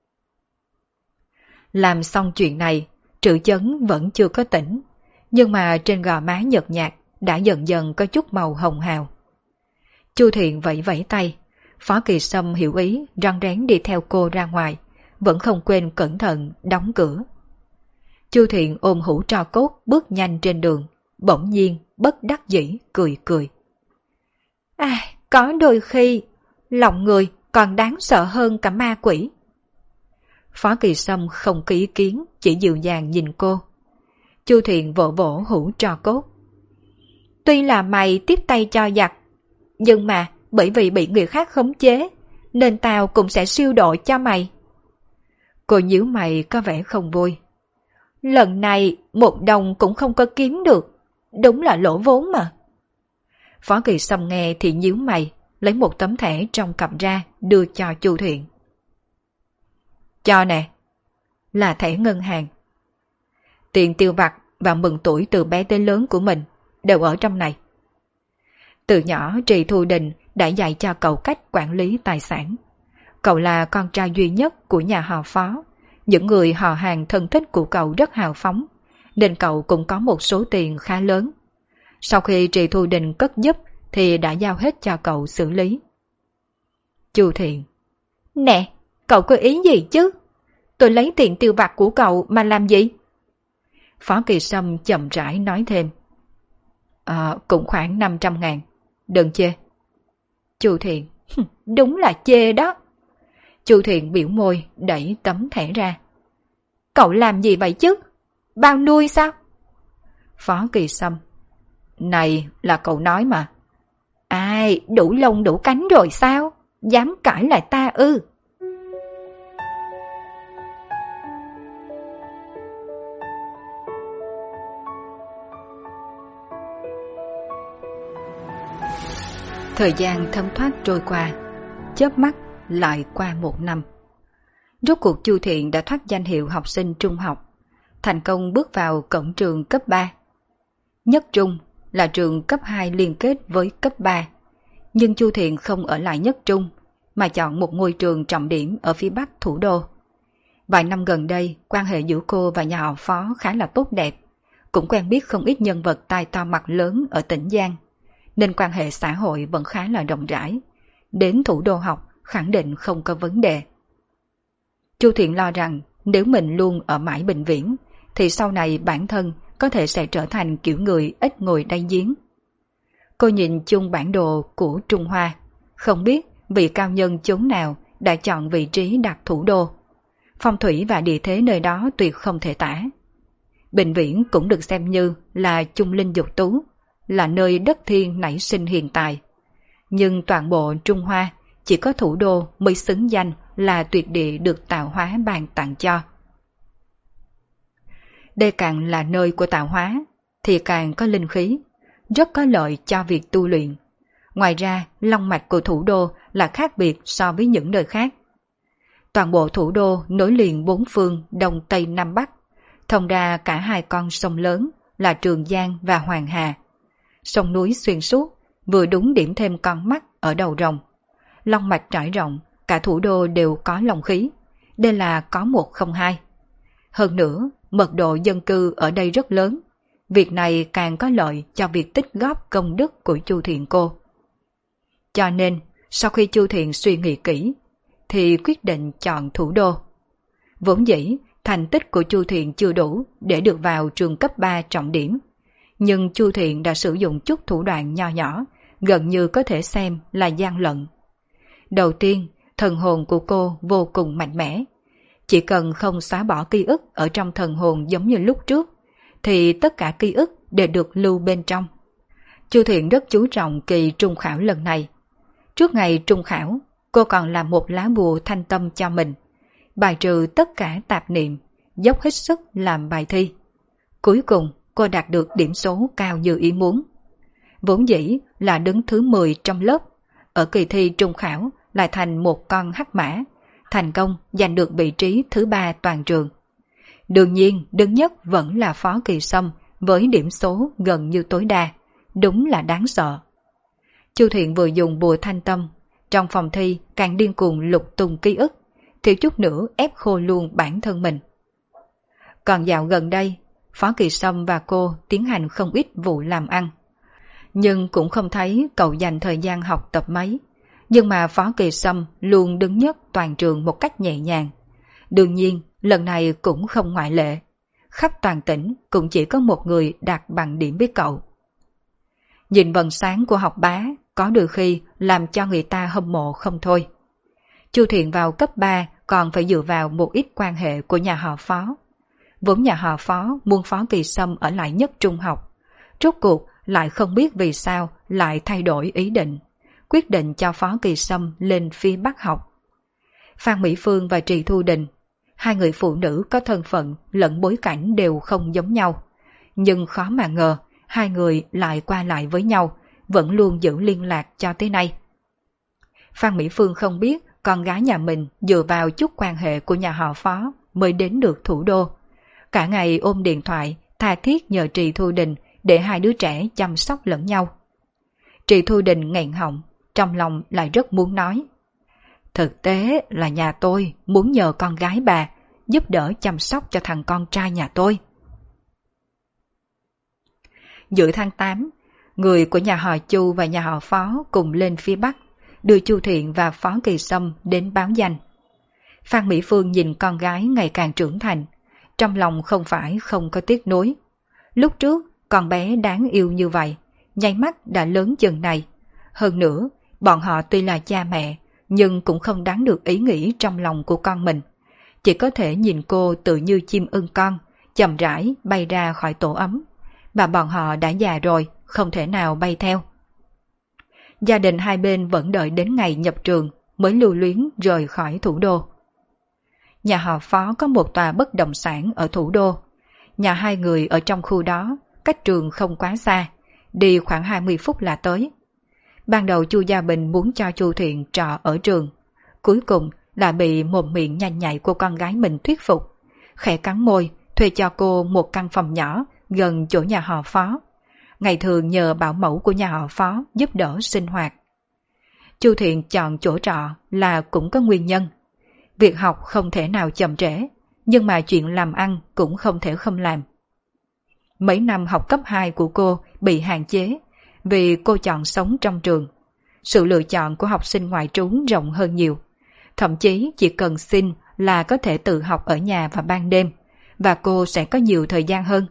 Làm xong chuyện này, Trữ Chấn vẫn chưa có tỉnh, nhưng mà trên gò má nhợt nhạt đã dần dần có chút màu hồng hào. Chu Thiện vẫy vẫy tay, Phó Kỳ Sâm hiểu ý rón rén đi theo cô ra ngoài, vẫn không quên cẩn thận đóng cửa. Chu Thiện ôm hũ tro cốt bước nhanh trên đường, bỗng nhiên bất đắc dĩ cười cười. Có đôi khi lòng người còn đáng sợ hơn cả ma quỷ. Phó Kỳ Sâm không có ý kiến, chỉ dịu dàng nhìn cô. Chu Thiện vỗ vỗ hũ tro cốt. Tuy là mày tiếp tay cho giặc, nhưng mà bởi vì bị người khác khống chế, nên tao cũng sẽ siêu độ cho mày. Cô nhíu mày có vẻ không vui. Lần này 1 đồng cũng không có kiếm được, đúng là lỗ vốn mà. Phó Kỳ Sâm nghe thì nhíu mày, lấy một tấm thẻ trong cặp ra đưa cho Chu Thiện. Cho nè, là thẻ ngân hàng. Tiền tiêu vặt và mừng tuổi từ bé tới lớn của mình đều ở trong này. Từ nhỏ Trì Thu Đình đã dạy cho cậu cách quản lý tài sản. Cậu là con trai duy nhất của nhà họ Phó. Những người họ hàng thân thích của cậu rất hào phóng, nên cậu cũng có một số tiền khá lớn. Sau khi Trì Thu Đình cất giúp thì đã giao hết cho cậu xử lý. Chu Thiện: Nè, cậu có ý gì chứ? Tôi lấy tiền tiêu vặt của cậu mà làm gì? Phó Kỳ Sâm chậm rãi nói thêm. Cũng khoảng 500.000, đừng chê. Chu Thiện: Đúng là chê đó. Chu Thiện biểu môi đẩy tấm thẻ ra. Cậu làm gì vậy chứ? Bao nuôi sao? Phó Kỳ Sâm: Này là cậu nói mà. Ai, đủ lông đủ cánh rồi sao? Dám cãi lại ta ư? Thời gian thấm thoát trôi qua, chớp mắt lại qua 1 năm. Rốt cuộc Chu Thiện đã thoát danh hiệu học sinh trung học, thành công bước vào cổng trường cấp 3. Nhất Trung là trường cấp 2 liên kết với cấp 3, nhưng Chu Thiện không ở lại Nhất Trung, mà chọn một ngôi trường trọng điểm ở phía bắc thủ đô. Vài năm gần đây, quan hệ giữa cô và nhà họ Phó khá là tốt đẹp, cũng quen biết không ít nhân vật tai to mặt lớn ở tỉnh Giang, nên quan hệ xã hội vẫn khá là rộng rãi. Đến thủ đô học khẳng định không có vấn đề. Chu Thiện lo rằng nếu mình luôn ở mãi bệnh viện, thì sau này bản thân có thể sẽ trở thành kiểu người ít ngồi đáy giếng. Cô nhìn chung bản đồ của Trung Hoa, không biết vị cao nhân chốn nào đã chọn vị trí đặt thủ đô. Phong thủy và địa thế nơi đó tuyệt không thể tả. Bệnh viện cũng được xem như là chung linh dục tú, là nơi đất thiên nảy sinh hiện tại. Nhưng toàn bộ Trung Hoa chỉ có thủ đô mới xứng danh là tuyệt địa được tạo hóa ban tặng cho. Đây càng là nơi của tạo hóa, thì càng có linh khí, rất có lợi cho việc tu luyện. Ngoài ra, long mạch của thủ đô là khác biệt so với những nơi khác. Toàn bộ thủ đô nối liền 4 phương Đông Tây Nam Bắc, thông ra cả 2 con sông lớn là Trường Giang và Hoàng Hà. Sông núi xuyên suốt, vừa đúng điểm thêm con mắt ở đầu rồng. Long mạch trải rộng, cả thủ đô đều có long khí. Đây là có 102. Hơn nữa, mật độ dân cư ở đây rất lớn. Việc này càng có lợi cho việc tích góp công đức của Chu Thiện cô. Cho nên, sau khi Chu Thiện suy nghĩ kỹ, thì quyết định chọn thủ đô. Vốn dĩ, thành tích của Chu Thiện chưa đủ để được vào trường cấp 3 trọng điểm. Nhưng Chu Thiện đã sử dụng chút thủ đoạn nho nhỏ, gần như có thể xem là gian lận. Đầu tiên, thần hồn của cô vô cùng mạnh mẽ. Chỉ cần không xóa bỏ ký ức ở trong thần hồn giống như lúc trước, thì tất cả ký ức đều được lưu bên trong. Chu Thiện rất chú trọng kỳ trung khảo lần này. Trước ngày trung khảo, cô còn làm một lá bùa thanh tâm cho mình, bài trừ tất cả tạp niệm, dốc hết sức làm bài thi. Cuối cùng, cô đạt được điểm số cao như ý muốn. Vốn dĩ là đứng thứ 10 trong lớp, ở kỳ thi trung khảo lại thành một con hắc mã, thành công giành được vị trí thứ 3 toàn trường. Đương nhiên đứng nhất vẫn là Phó Kỳ Sâm với điểm số gần như tối đa, đúng là đáng sợ. Chu Thiện vừa dùng bùa thanh tâm, trong phòng thi càng điên cuồng lục tung ký ức, thiếu chút nữa ép khô luôn bản thân mình. Còn dạo gần đây, Phó Kỳ Sâm và cô tiến hành không ít vụ làm ăn, nhưng cũng không thấy cậu dành thời gian học tập mấy. Nhưng mà Phó Kỳ Sâm luôn đứng nhất toàn trường một cách nhẹ nhàng. Đương nhiên, lần này cũng không ngoại lệ. Khắp toàn tỉnh cũng chỉ có một người đạt bằng điểm với cậu. Nhìn vầng sáng của học bá có đôi khi làm cho người ta hâm mộ không thôi. Chu Thiện vào cấp 3 còn phải dựa vào một ít quan hệ của nhà họ Phó. Vốn nhà họ Phó muốn Phó Kỳ Sâm ở lại nhất trung học. Rốt cuộc lại không biết vì sao lại thay đổi ý định, quyết định cho Phó Kỳ Sâm lên phía Bắc học. Phan Mỹ Phương và Trì Thu Đình, hai người phụ nữ có thân phận lẫn bối cảnh đều không giống nhau. Nhưng khó mà ngờ, hai người lại qua lại với nhau, vẫn luôn giữ liên lạc cho tới nay. Phan Mỹ Phương không biết con gái nhà mình dựa vào chút quan hệ của nhà họ Phó mới đến được thủ đô. Cả ngày ôm điện thoại, tha thiết nhờ Trì Thu Đình để hai đứa trẻ chăm sóc lẫn nhau. Trì Thu Đình nghẹn họng, trong lòng lại rất muốn nói. Thực tế là nhà tôi muốn nhờ con gái bà giúp đỡ chăm sóc cho thằng con trai nhà tôi. Giữa tháng 8, người của nhà họ Chu và nhà họ Phó cùng lên phía Bắc, đưa Chu Thiện và Phó Kỳ Sâm đến báo danh. Phan Mỹ Phương nhìn con gái ngày càng trưởng thành, trong lòng không phải không có tiếc nuối. Lúc trước, con bé đáng yêu như vậy, nháy mắt đã lớn chừng này. Hơn nữa, bọn họ tuy là cha mẹ, nhưng cũng không đáng được ý nghĩ trong lòng của con mình. Chỉ có thể nhìn cô tự như chim ưng con, chậm rãi bay ra khỏi tổ ấm. Mà bọn họ đã già rồi, không thể nào bay theo. Gia đình hai bên vẫn đợi đến ngày nhập trường mới lưu luyến rời khỏi thủ đô. Nhà họ Phó có một tòa bất động sản ở thủ đô. Nhà hai người ở trong khu đó, cách trường không quá xa, đi khoảng 20 phút là tới. Ban đầu Chu Gia Bình muốn cho Chu Thiện trọ ở trường, cuối cùng là bị mồm miệng nhanh nhạy của con gái mình thuyết phục, khẽ cắn môi thuê cho cô một căn phòng nhỏ gần chỗ nhà họ Phó. Ngày thường nhờ bảo mẫu của nhà họ Phó giúp đỡ sinh hoạt. Chu Thiện chọn chỗ trọ là cũng có nguyên nhân. Việc học không thể nào chậm trễ, nhưng mà chuyện làm ăn cũng không thể không làm. Mấy năm học cấp 2 của cô bị hạn chế vì cô chọn sống trong trường. Sự lựa chọn của học sinh ngoại trú rộng hơn nhiều. Thậm chí chỉ cần xin là có thể tự học ở nhà vào ban đêm, và cô sẽ có nhiều thời gian hơn.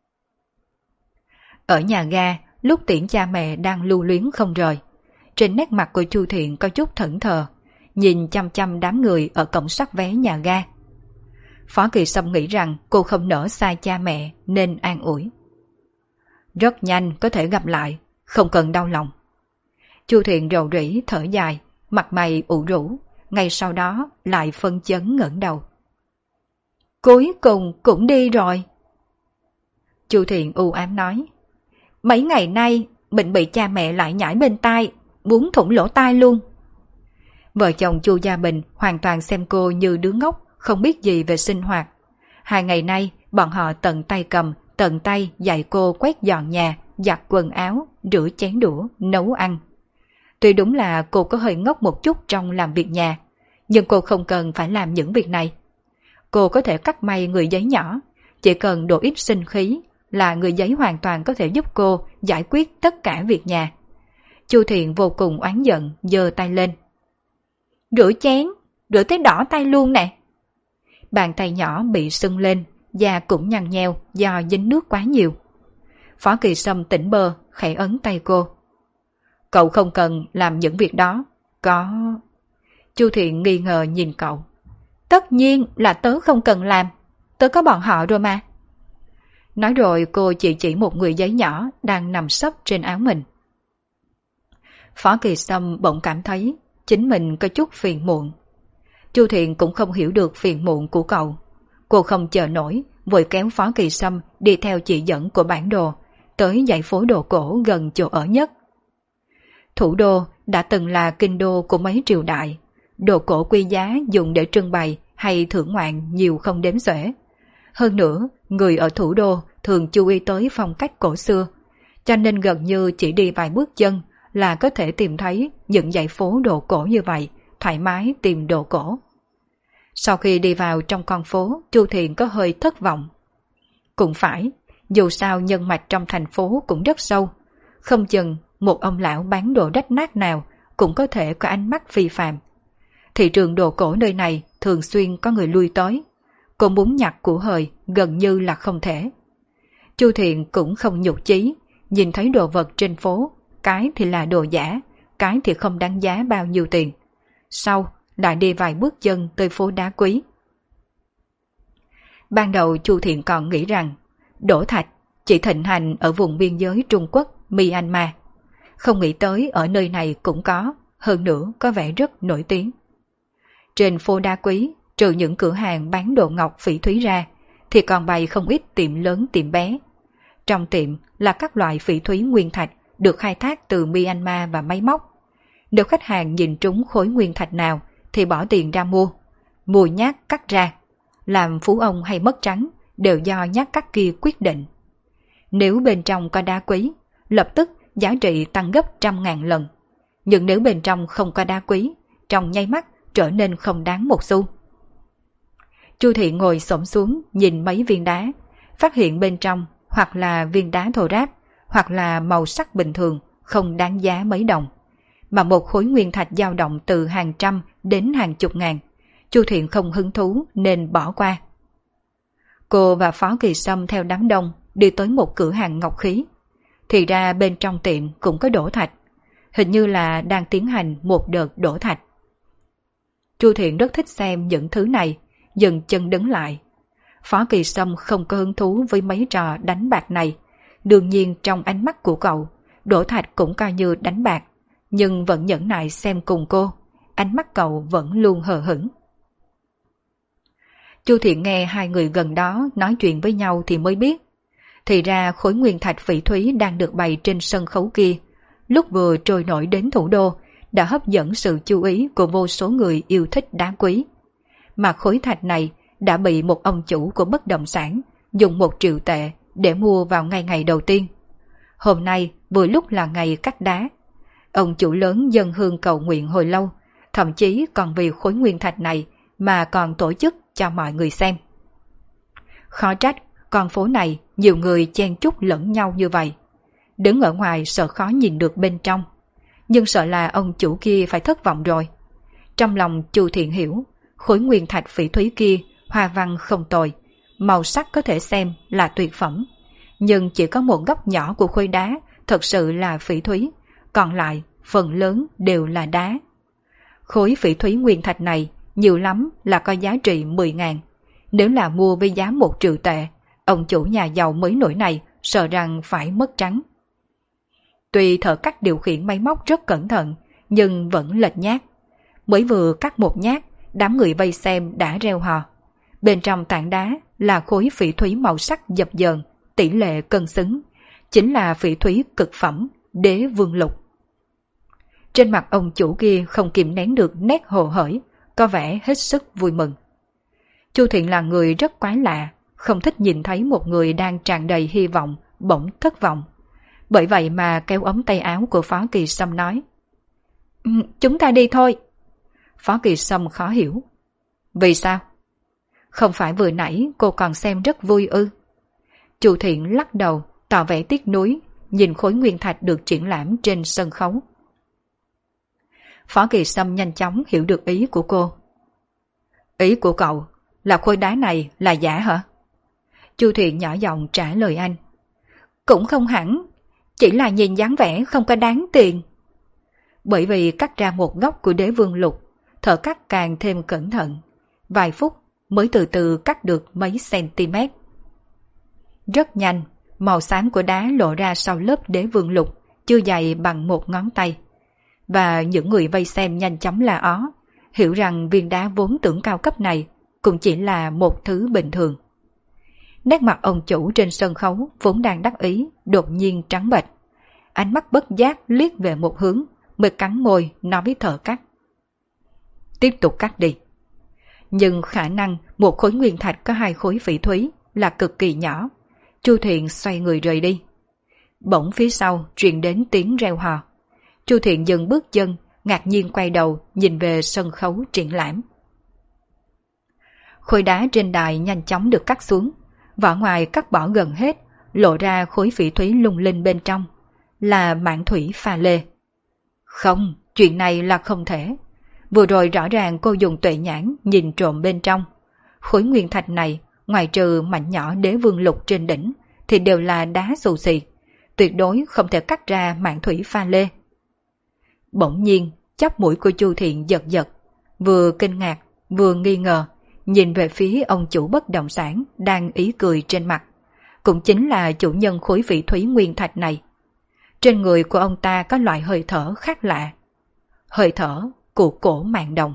Ở nhà ga, lúc tiễn cha mẹ đang lưu luyến không rời, trên nét mặt của Chu Thiện có chút thẫn thờ, nhìn chăm chăm đám người ở cổng soát vé nhà ga. Phó Kỳ Sâm nghĩ rằng cô không nỡ xa cha mẹ nên an ủi. Rất nhanh có thể gặp lại, không cần đau lòng. Chu Thiện rầu rĩ thở dài, mặt mày ủ rũ, ngay sau đó lại phân chấn ngẩng đầu. Cuối cùng cũng đi rồi. Chu Thiện u ám nói. Mấy ngày nay mình bị cha mẹ lại nhảy bên tai, muốn thủng lỗ tai luôn. Vợ chồng Chu Gia Bình hoàn toàn xem cô như đứa ngốc, không biết gì về sinh hoạt. 2 ngày nay bọn họ tận tay cầm, tận tay dạy cô quét dọn nhà, giặt quần áo, rửa chén đũa, nấu ăn. Tuy đúng là cô có hơi ngốc một chút trong làm việc nhà, nhưng cô không cần phải làm những việc này. Cô có thể cắt may người giấy nhỏ, chỉ cần đổ ít sinh khí là người giấy hoàn toàn có thể giúp cô giải quyết tất cả việc nhà. Chu Thiện vô cùng oán giận, giơ tay lên. Rửa chén, rửa tới đỏ tay luôn nè. Bàn tay nhỏ bị sưng lên, da cũng nhăn nheo do dính nước quá nhiều. Phó Kỳ Sâm tỉnh bơ, khẽ ấn tay cô. Cậu không cần làm những việc đó, có... Chu Thiện nghi ngờ nhìn cậu. Tất nhiên là tớ không cần làm, tớ có bọn họ rồi mà. Nói rồi cô chỉ một người giấy nhỏ đang nằm sấp trên áo mình. Phó Kỳ Sâm bỗng cảm thấy chính mình có chút phiền muộn. Chu Thiện cũng không hiểu được phiền muộn của cậu. Cô không chờ nổi, vội kéo Phó Kỳ Sâm đi theo chỉ dẫn của bản đồ, tới dãy phố đồ cổ gần chỗ ở nhất. Thủ đô đã từng là kinh đô của mấy triều đại, đồ cổ quý giá dùng để trưng bày hay thưởng ngoạn nhiều không đếm xuể. Hơn nữa, người ở thủ đô thường chú ý tới phong cách cổ xưa, cho nên gần như chỉ đi vài bước chân là có thể tìm thấy những dãy phố đồ cổ như vậy, thoải mái tìm đồ cổ. Sau khi đi vào trong con phố, Chu Thiện có hơi thất vọng. Cũng phải, dù sao nhân mạch trong thành phố cũng rất sâu, không chừng một ông lão bán đồ rách nát nào cũng có thể có ánh mắt phi phàm. Thị trường đồ cổ nơi này thường xuyên có người lui tới, cô muốn nhặt của hời gần như là không thể. Chu Thiện cũng không nhục chí, nhìn thấy đồ vật trên phố, cái thì là đồ giả, cái thì không đáng giá bao nhiêu tiền. Sau, lại đi vài bước chân tới phố đá quý. Ban đầu Chu Thiện còn nghĩ rằng đổ thạch chỉ thịnh hành ở vùng biên giới Trung Quốc, Myanmar. Không nghĩ tới ở nơi này cũng có, hơn nữa có vẻ rất nổi tiếng. Trên phố đá quý, trừ những cửa hàng bán đồ ngọc phỉ thúy ra, thì còn bày không ít tiệm lớn tiệm bé. Trong tiệm là các loại phỉ thúy nguyên thạch được khai thác từ Myanmar và máy móc. Nếu khách hàng nhìn trúng khối nguyên thạch nào thì bỏ tiền ra mua nhát cắt ra. Làm phú ông hay mất trắng đều do nhát cắt kia quyết định. Nếu bên trong có đá quý, lập tức giá trị tăng gấp 100.000 lần. Nhưng nếu bên trong không có đá quý, trong nháy mắt trở nên không đáng một xu. Chu Thiện ngồi xổm xuống nhìn mấy viên đá, phát hiện bên trong hoặc là viên đá thô ráp, hoặc là màu sắc bình thường, không đáng giá mấy đồng. Mà một khối nguyên thạch dao động từ hàng trăm đến hàng chục ngàn. Chu Thiện không hứng thú nên bỏ qua. Cô và Phó Kỳ Sâm theo đám đông đi tới một cửa hàng ngọc khí. Thì ra bên trong tiệm cũng có đổ thạch. Hình như là đang tiến hành một đợt đổ thạch. Chu Thiện rất thích xem những thứ này, dừng chân đứng lại. Phó Kỳ Sâm không có hứng thú với mấy trò đánh bạc này. Đương nhiên trong ánh mắt của cậu, đổ thạch cũng coi như đánh bạc, nhưng vẫn nhẫn nại xem cùng cô. Ánh mắt cậu vẫn luôn hờ hững. Chu Thiện nghe hai người gần đó nói chuyện với nhau thì mới biết. Thì ra khối nguyên thạch phỉ thúy đang được bày trên sân khấu kia, lúc vừa trôi nổi đến thủ đô, đã hấp dẫn sự chú ý của vô số người yêu thích đá quý. Mà khối thạch này đã bị một ông chủ của bất động sản dùng 1 triệu tệ để mua vào ngay ngày đầu tiên. Hôm nay vừa lúc là ngày cắt đá. Ông chủ lớn dâng hương cầu nguyện hồi lâu, thậm chí còn vì khối nguyên thạch này mà còn tổ chức cho mọi người xem. Khó trách con phố này nhiều người chen chúc lẫn nhau như vậy. Đứng ở ngoài sợ khó nhìn được bên trong, nhưng sợ là ông chủ kia phải thất vọng rồi. Trong lòng Chu Thiện hiểu, khối nguyên thạch phỉ thúy kia hoa văn không tồi, màu sắc có thể xem là tuyệt phẩm, nhưng chỉ có một góc nhỏ của khối đá thật sự là phỉ thúy, còn lại phần lớn đều là đá. Khối phỉ thúy nguyên thạch này nhiều lắm là có giá trị 10.000. Nếu là mua với giá 1 triệu tệ, ông chủ nhà giàu mới nổi này sợ rằng phải mất trắng. Tuy thợ cắt điều khiển máy móc rất cẩn thận, nhưng vẫn lệch nhát. Mới vừa cắt một nhát, đám người vây xem đã reo hò. Bên trong tảng đá là khối phỉ thúy màu sắc dập dờn, tỷ lệ cân xứng. Chính là phỉ thúy cực phẩm, Đế Vương Lục. Trên mặt ông chủ kia không kìm nén được nét hồ hởi, có vẻ hết sức vui mừng. Chu Thiện là người rất quái lạ, không thích nhìn thấy một người đang tràn đầy hy vọng, bỗng thất vọng. Bởi vậy mà kéo ống tay áo của Phó Kỳ Sâm nói. Chúng ta đi thôi. Phó Kỳ Sâm khó hiểu. Vì sao? Không phải vừa nãy cô còn xem rất vui ư? Chu Thiện lắc đầu, tỏ vẻ tiếc nuối, nhìn khối nguyên thạch được triển lãm trên sân khấu. Phó Kỳ Sâm nhanh chóng hiểu được ý của cô. Ý của cậu là khối đá này là giả hả? Chu Thiện nhỏ giọng trả lời anh. Cũng không hẳn, chỉ là nhìn dáng vẻ không có đáng tiền. Bởi vì cắt ra một góc của Đế Vương Lục, thợ cắt càng thêm cẩn thận. Vài phút mới từ từ cắt được mấy cm. Rất nhanh, màu xám của đá lộ ra sau lớp Đế Vương Lục, chưa dày bằng một ngón tay. Và những người vây xem nhanh chóng la ó, hiểu rằng viên đá vốn tưởng cao cấp này cũng chỉ là một thứ bình thường. Nét mặt ông chủ trên sân khấu vốn đang đắc ý, đột nhiên trắng bệch. Ánh mắt bất giác liếc về một hướng, mới cắn môi nói với thợ cắt. Tiếp tục cắt đi. Nhưng khả năng một khối nguyên thạch có 2 khối phỉ thúy là cực kỳ nhỏ. Chu Thiện xoay người rời đi. Bỗng phía sau truyền đến tiếng reo hò. Chu Thiện dừng bước chân, ngạc nhiên quay đầu nhìn về sân khấu triển lãm. Khối đá trên đài nhanh chóng được cắt xuống, vỏ ngoài cắt bỏ gần hết, lộ ra khối phỉ thúy lung linh bên trong, là mãn thủy pha lê. Không, chuyện này là không thể. Vừa rồi rõ ràng cô dùng tuệ nhãn nhìn trộm bên trong. Khối nguyên thạch này, ngoài trừ mảnh nhỏ đế vương lục trên đỉnh, thì đều là đá xù xì, tuyệt đối không thể cắt ra mãn thủy pha lê. Bỗng nhiên, chóp mũi của Chu Thiện giật giật, vừa kinh ngạc, vừa nghi ngờ, nhìn về phía ông chủ bất động sản đang ý cười trên mặt. Cũng chính là chủ nhân khối phỉ thúy nguyên thạch này. Trên người của ông ta có loại hơi thở khác lạ. Hơi thở của cổ Mạn Đồng.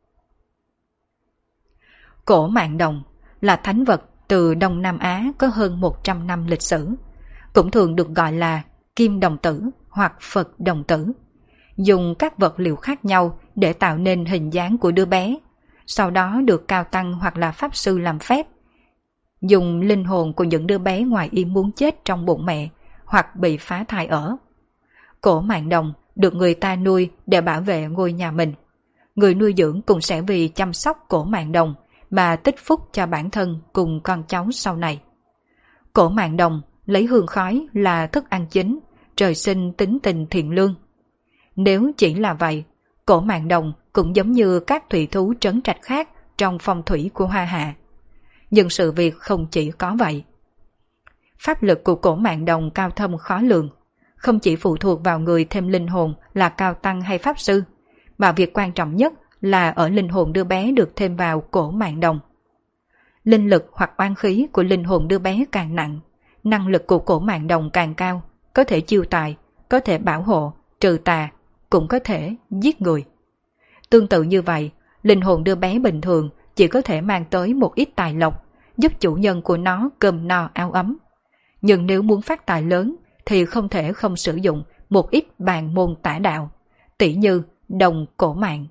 Cổ Mạn Đồng là thánh vật từ Đông Nam Á có hơn 100 năm lịch sử, cũng thường được gọi là Kim Đồng Tử hoặc Phật Đồng Tử. Dùng các vật liệu khác nhau để tạo nên hình dáng của đứa bé, sau đó được cao tăng hoặc là pháp sư làm phép. Dùng linh hồn của những đứa bé ngoài ý muốn chết trong bụng mẹ hoặc bị phá thai ở. Cổ Mạn Đồng được người ta nuôi để bảo vệ ngôi nhà mình. Người nuôi dưỡng cũng sẽ vì chăm sóc cổ Mạn Đồng mà tích phúc cho bản thân cùng con cháu sau này. Cổ Mạn Đồng lấy hương khói là thức ăn chính, trời sinh tính tình thiện lương. Nếu chỉ là vậy, cổ Mạn Đồng cũng giống như các thủy thú trấn trạch khác trong phong thủy của Hoa Hạ. Nhưng sự việc không chỉ có vậy. Pháp lực của cổ Mạn Đồng cao thâm khó lường, không chỉ phụ thuộc vào người thêm linh hồn là cao tăng hay pháp sư, mà việc quan trọng nhất là ở linh hồn đứa bé được thêm vào cổ Mạn Đồng. Linh lực hoặc oan khí của linh hồn đứa bé càng nặng, năng lực của cổ Mạn Đồng càng cao, có thể chiêu tài, có thể bảo hộ, trừ tà, cũng có thể giết người. Tương tự như vậy, linh hồn đứa bé bình thường chỉ có thể mang tới một ít tài lộc, giúp chủ nhân của nó cơm no áo ấm. Nhưng nếu muốn phát tài lớn thì không thể không sử dụng một ít bàn môn tả đạo, tỉ như đồng cổ mạng.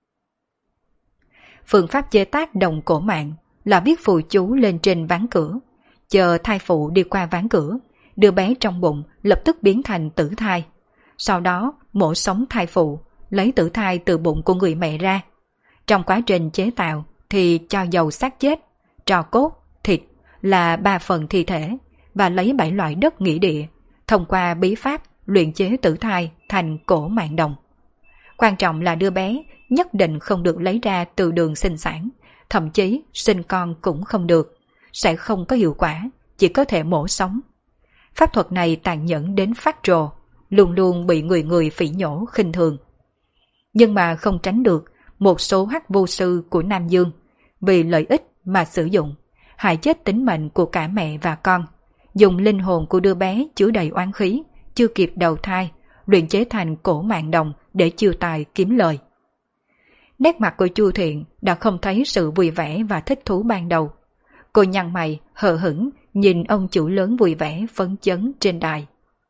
Phương pháp chế tác đồng cổ mạng là viết phù chú lên trên ván cửa, chờ thai phụ đi qua ván cửa, đứa bé trong bụng lập tức biến thành tử thai. Sau đó mổ sống thai phụ, lấy tử thai từ bụng của người mẹ ra. Trong quá trình chế tạo thì cho dầu xác chết, tro cốt, thịt là 3 phần thi thể và lấy 7 loại đất nghĩa địa, thông qua bí pháp luyện chế tử thai thành cổ Mạn Đồng. Quan trọng là đứa bé nhất định không được lấy ra từ đường sinh sản, thậm chí sinh con cũng không được, sẽ không có hiệu quả, chỉ có thể mổ sống. Pháp thuật này tàn nhẫn đến phát rồ, luôn luôn bị người người phỉ nhổ khinh thường. Nhưng mà không tránh được một số hắc vô sư của Nam Dương vì lợi ích mà sử dụng, hại chết tính mệnh của cả mẹ và con, dùng linh hồn của đứa bé chứa đầy oán khí, chưa kịp đầu thai, luyện chế thành cổ Mạn Đồng để chiêu tài kiếm lời. Nét mặt của Chu Thiện đã không thấy sự vui vẻ và thích thú ban đầu. Cô nhăn mày, hờ hững nhìn ông chủ lớn vui vẻ phấn chấn trên đài.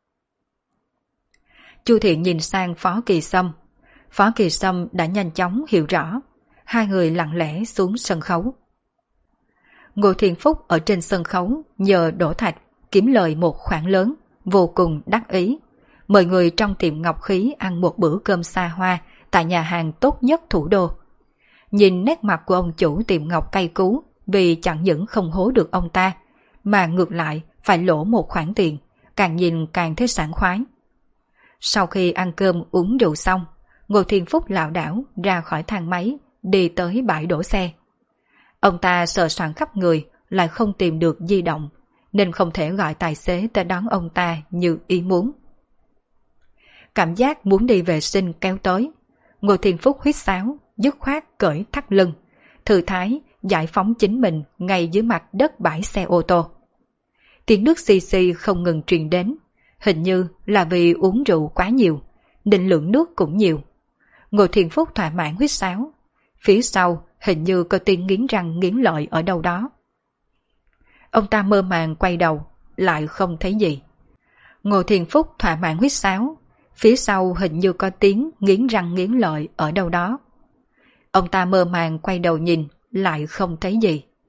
Chu Thiện nhìn sang Phó Kỳ Sâm. Phó Kỳ Sâm đã nhanh chóng hiểu rõ. Hai người lặng lẽ xuống sân khấu. Ngô Thiên Phúc ở trên sân khấu nhờ đổ thạch kiếm lời một khoản lớn, vô cùng đắc ý. Mời người trong tiệm ngọc khí ăn một bữa cơm xa hoa tại nhà hàng tốt nhất thủ đô. Nhìn nét mặt của ông chủ tiệm ngọc cay cú vì chẳng những không hố được ông ta, mà ngược lại phải lỗ một khoản tiền, càng nhìn càng thấy sảng khoái. Sau khi ăn cơm uống rượu xong, Ngô Thiên Phúc lảo đảo ra khỏi thang máy, đi tới bãi đổ xe. Ông ta sờ soạn khắp người lại không tìm được di động, nên không thể gọi tài xế tới đón ông ta như ý muốn. Cảm giác muốn đi vệ sinh kéo tới, Ngô Thiên Phúc huýt sáo, dứt khoát cởi thắt lưng, thư thái giải phóng chính mình ngay dưới mặt đất bãi xe ô tô. Tiếng nước xì xì không ngừng truyền đến, hình như là vì uống rượu quá nhiều, nên lượng nước cũng nhiều. Ngô Thiên Phúc thỏa mãn huýt sáo, phía sau hình như có tiếng nghiến răng nghiến lợi ở đâu đó. Ông ta mơ màng quay đầu, lại không thấy gì. Ngô Thiên Phúc thỏa mãn huýt sáo, phía sau hình như có tiếng nghiến răng nghiến lợi ở đâu đó. Ông ta mơ màng quay đầu nhìn, lại không thấy gì.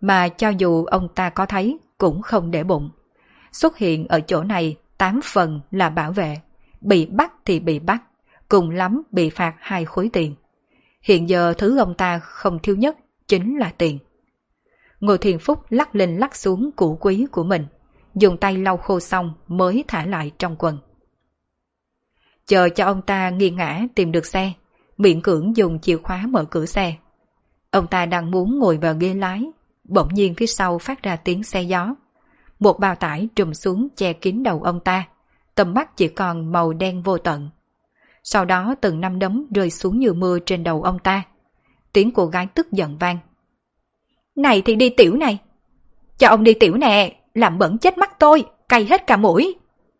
mà cho dù ông ta có thấy cũng không để bụng. Xuất hiện ở chỗ này 8 phần là bảo vệ, bị bắt thì bị bắt, cùng lắm bị phạt 2 khối tiền. Hiện giờ thứ ông ta không thiếu nhất chính là tiền. Ngô Thiên Phúc lắc lên lắc xuống củ quý của mình, dùng tay lau khô xong mới thả lại trong quần. Chờ cho ông ta nghiêng ngã tìm được xe, miễn cưỡng dùng chìa khóa mở cửa xe. Ông ta đang muốn ngồi vào ghế lái, bỗng nhiên phía sau phát ra tiếng xe gió. Một bao tải trùm xuống che kín đầu ông ta, tầm mắt chỉ còn màu đen vô tận. Sau đó từng năm đấm rơi xuống như mưa trên đầu ông ta. Tiếng cô gái tức giận vang. Này thì đi tiểu này! Cho ông đi tiểu nè, làm bẩn chết mắt tôi, cay hết cả mũi!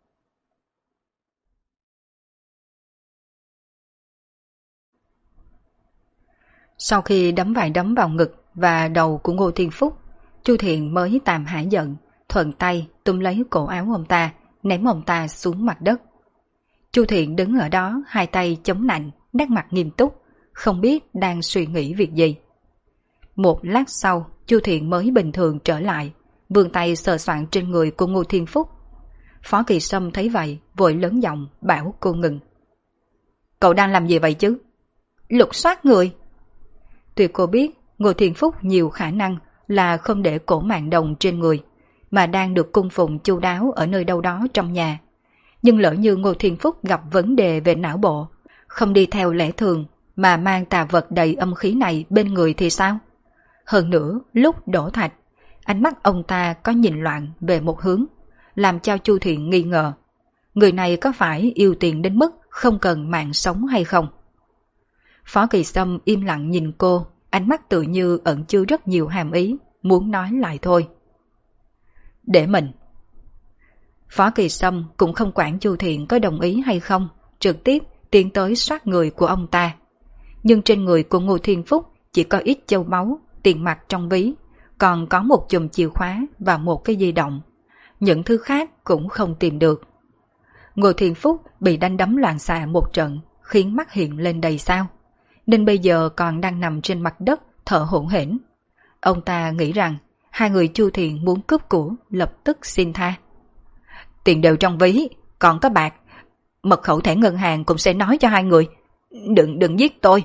Sau khi đấm vài đấm vào ngực và đầu của Ngô Thiên Phúc, Chu Thiện mới tạm hả giận, thuận tay túm lấy cổ áo ông ta, ném ông ta xuống mặt đất. Chu Thiện đứng ở đó, hai tay chống nạnh, nét mặt nghiêm túc, không biết đang suy nghĩ việc gì. Một lát sau, Chu Thiện mới bình thường trở lại, vươn tay sờ soạng trên người của Ngô Thiên Phúc. Phó Kỳ Sâm thấy vậy, vội lớn giọng bảo cô ngừng. Cậu đang làm gì vậy chứ? Lục soát người. Tuy cô biết Ngô Thiên Phúc nhiều khả năng là không để cổ mạng đồng trên người, mà đang được cung phụng chu đáo ở nơi đâu đó trong nhà. Nhưng lỡ như Ngô Thiên Phúc gặp vấn đề về não bộ, không đi theo lẽ thường mà mang tà vật đầy âm khí này bên người thì sao? Hơn nữa, lúc đổ thạch, ánh mắt ông ta có nhìn loạn về một hướng, làm cho Chu Thiện nghi ngờ. Người này có phải yêu tiền đến mức không cần mạng sống hay không? Phó Kỳ Sâm im lặng nhìn cô, ánh mắt tự như ẩn chứa rất nhiều hàm ý, muốn nói lại thôi. Để mình. Phó Kỳ Sâm cũng không quản Chu Thiện có đồng ý hay không, trực tiếp tiến tới soát người của ông ta. Nhưng trên người của Ngô Thiên Phúc chỉ có ít châu báu, tiền mặt trong ví, còn có một chùm chìa khóa và một cái di động. Những thứ khác cũng không tìm được. Ngô Thiên Phúc bị đánh đấm loạn xạ một trận, khiến mắt hiện lên đầy sao, nên bây giờ còn đang nằm trên mặt đất thở hổn hển. Ông ta nghĩ rằng hai người Chu Thiện muốn cướp của lập tức xin tha. Tiền đều trong ví, còn có bạc. Mật khẩu thẻ ngân hàng cũng sẽ nói cho hai người. Đừng giết tôi.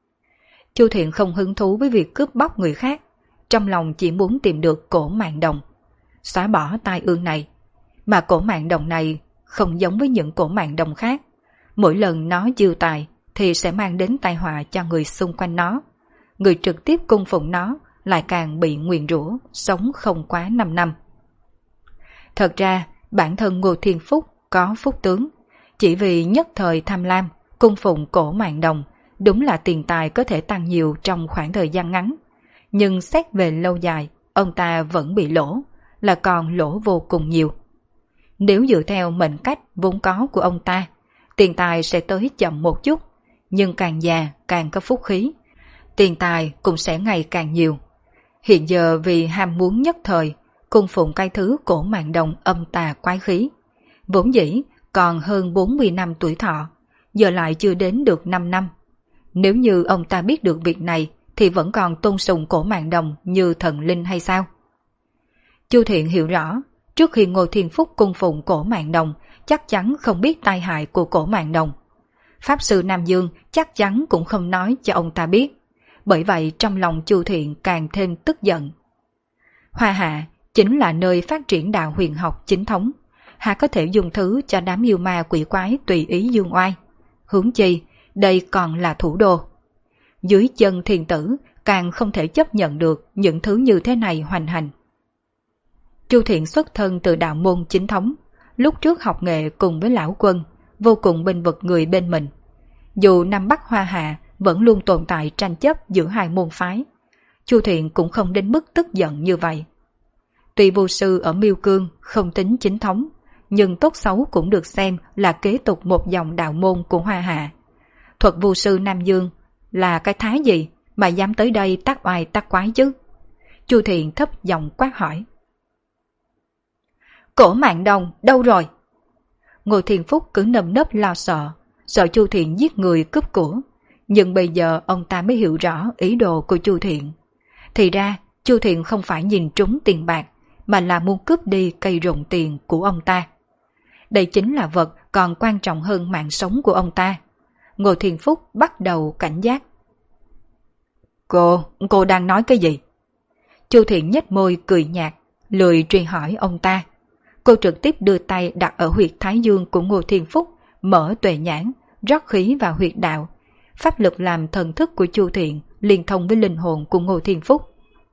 Chu Thiện không hứng thú với việc cướp bóc người khác, trong lòng chỉ muốn tìm được cổ mạng đồng, xóa bỏ tai ương này. Mà cổ mạng đồng này không giống với những cổ mạng đồng khác. Mỗi lần nó chiêu tài thì sẽ mang đến tai họa cho người xung quanh nó. Người trực tiếp cung phụng nó lại càng bị nguyền rủa, sống không quá 5 năm. Thật ra, bản thân Ngô Thiên Phúc có phúc tướng, chỉ vì nhất thời tham lam, cung phụng cổ mạng đồng, đúng là tiền tài có thể tăng nhiều trong khoảng thời gian ngắn. Nhưng xét về lâu dài, ông ta vẫn bị lỗ, là còn lỗ vô cùng nhiều. Nếu dựa theo mệnh cách vốn có của ông ta, tiền tài sẽ tới chậm một chút, nhưng càng già càng có phúc khí, tiền tài cũng sẽ ngày càng nhiều. Hiện giờ vì ham muốn nhất thời, cung phụng cái thứ cổ mạng đồng âm tà quái khí, vốn dĩ còn hơn 40 năm tuổi thọ, giờ lại chưa đến được 5 năm. Nếu như ông ta biết được việc này thì vẫn còn tôn sùng cổ mạng đồng như thần linh hay sao? Chu Thiện hiểu rõ, trước khi Ngô Thiên Phúc cung phụng cổ mạng đồng, chắc chắn không biết tai hại của cổ mạng đồng. Pháp sư Nam Dương chắc chắn cũng không nói cho ông ta biết. Bởi vậy trong lòng Chu Thiện càng thêm tức giận. Hoa Hạ chính là nơi phát triển đạo huyền học chính thống, hạ có thể dùng thứ cho đám yêu ma quỷ quái tùy ý dương oai. Huống chi, đây còn là thủ đô. Dưới chân thiền tử càng không thể chấp nhận được những thứ như thế này hoành hành. Chu Thiện xuất thân từ đạo môn chính thống, lúc trước học nghệ cùng với lão Quân, vô cùng bênh vực người bên mình. Dù Nam Bắc Hoa Hạ vẫn luôn tồn tại tranh chấp giữa hai môn phái, Chu Thiện cũng không đến mức tức giận như vậy. Tuy vô sư ở Miêu Cương không tính chính thống, nhưng tốt xấu cũng được xem là kế tục một dòng đạo môn của Hoa Hạ. Thuật vô sư Nam Dương là cái thái gì mà dám tới đây tác oai tác quái chứ? Chu Thiện thấp giọng quát hỏi. Cổ mạng đồng đâu rồi? Ngô Thiên Phúc cứ nâm nấp lo sợ, sợ Chu Thiện giết người cướp của. Nhưng bây giờ ông ta mới hiểu rõ ý đồ của Chu Thiện. Thì ra, Chu Thiện không phải nhìn trúng tiền bạc, mà là muốn cướp đi cây rụng tiền của ông ta. Đây chính là vật còn quan trọng hơn mạng sống của ông ta. Ngô Thiên Phúc bắt đầu cảnh giác. Cô đang nói cái gì? Chu Thiện nhếch môi cười nhạt, lười truy hỏi ông ta. Cô trực tiếp đưa tay đặt ở huyệt thái dương của Ngô Thiên Phúc, mở tuệ nhãn, rót khí vào huyệt đạo. Pháp lực làm thần thức của Chu Thiện liên thông với linh hồn của Ngô Thiên Phúc.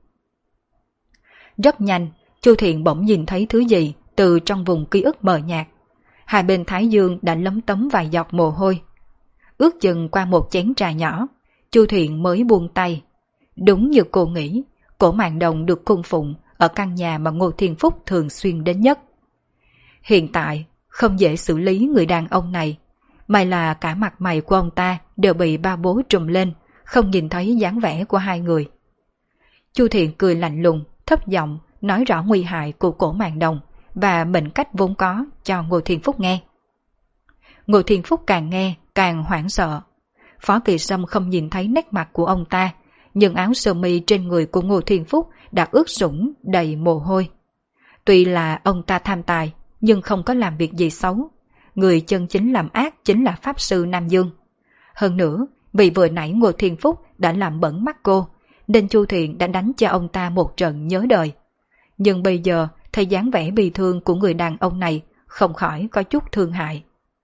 Rất nhanh, Chu Thiện bỗng nhìn thấy thứ gì từ trong vùng ký ức mờ nhạt. Hai bên thái dương đã lấm tấm vài giọt mồ hôi. Ước chừng qua một chén trà nhỏ, Chu Thiện mới buông tay. Đúng như cô nghĩ, Cổ Mạn Đồng được cung phụng ở căn nhà mà Ngô Thiên Phúc thường xuyên đến nhất. Hiện tại, không dễ xử lý người đàn ông này, may là cả mặt mày của ông ta đều bị ba bố trùm lên, không nhìn thấy dáng vẻ của hai người. Chu Thiện cười lạnh lùng, thấp giọng nói rõ nguy hại của Cổ Mạn Đồng và mệnh cách vốn có cho Ngô Thiên Phúc nghe. Ngô Thiên Phúc càng nghe càng hoảng sợ. Phó Kỳ Sâm không nhìn thấy nét mặt của ông ta, nhưng áo sơ mi trên người của Ngô Thiên Phúc đã ướt sũng đầy mồ hôi. Tuy là ông ta tham tài, nhưng không có làm việc gì xấu. Người chân chính làm ác chính là Pháp Sư Nam Dương. Hơn nữa, vì vừa nãy Ngô Thiên Phúc đã làm bẩn mắt cô, nên Chu Thiện đã đánh cho ông ta một trận nhớ đời. Nhưng bây giờ, thấy dáng vẻ bi thương của người đàn ông này, không khỏi có chút thương hại.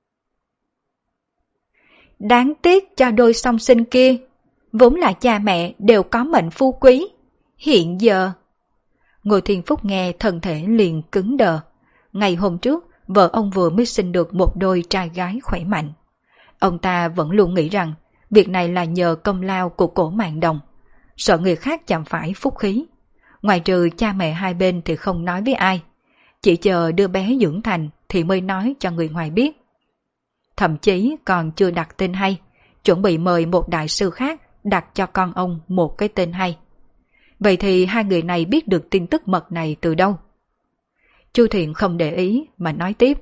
Đáng tiếc cho đôi song sinh kia, vốn là cha mẹ đều có mệnh phú quý. Hiện giờ... Ngô Thiên Phúc nghe thân thể liền cứng đờ. Ngày hôm trước, vợ ông vừa mới sinh được một đôi trai gái khỏe mạnh. Ông ta vẫn luôn nghĩ rằng việc này là nhờ công lao của Cổ Mạn Đồng, sợ người khác chạm phải phúc khí. Ngoài trừ cha mẹ hai bên thì không nói với ai, chỉ chờ đưa bé dưỡng thành thì mới nói cho người ngoài biết. Thậm chí còn chưa đặt tên hay, chuẩn bị mời một đại sư khác đặt cho con ông một cái tên hay. Vậy thì hai người này biết được tin tức mật này từ đâu? Chu Thiện không để ý mà nói tiếp.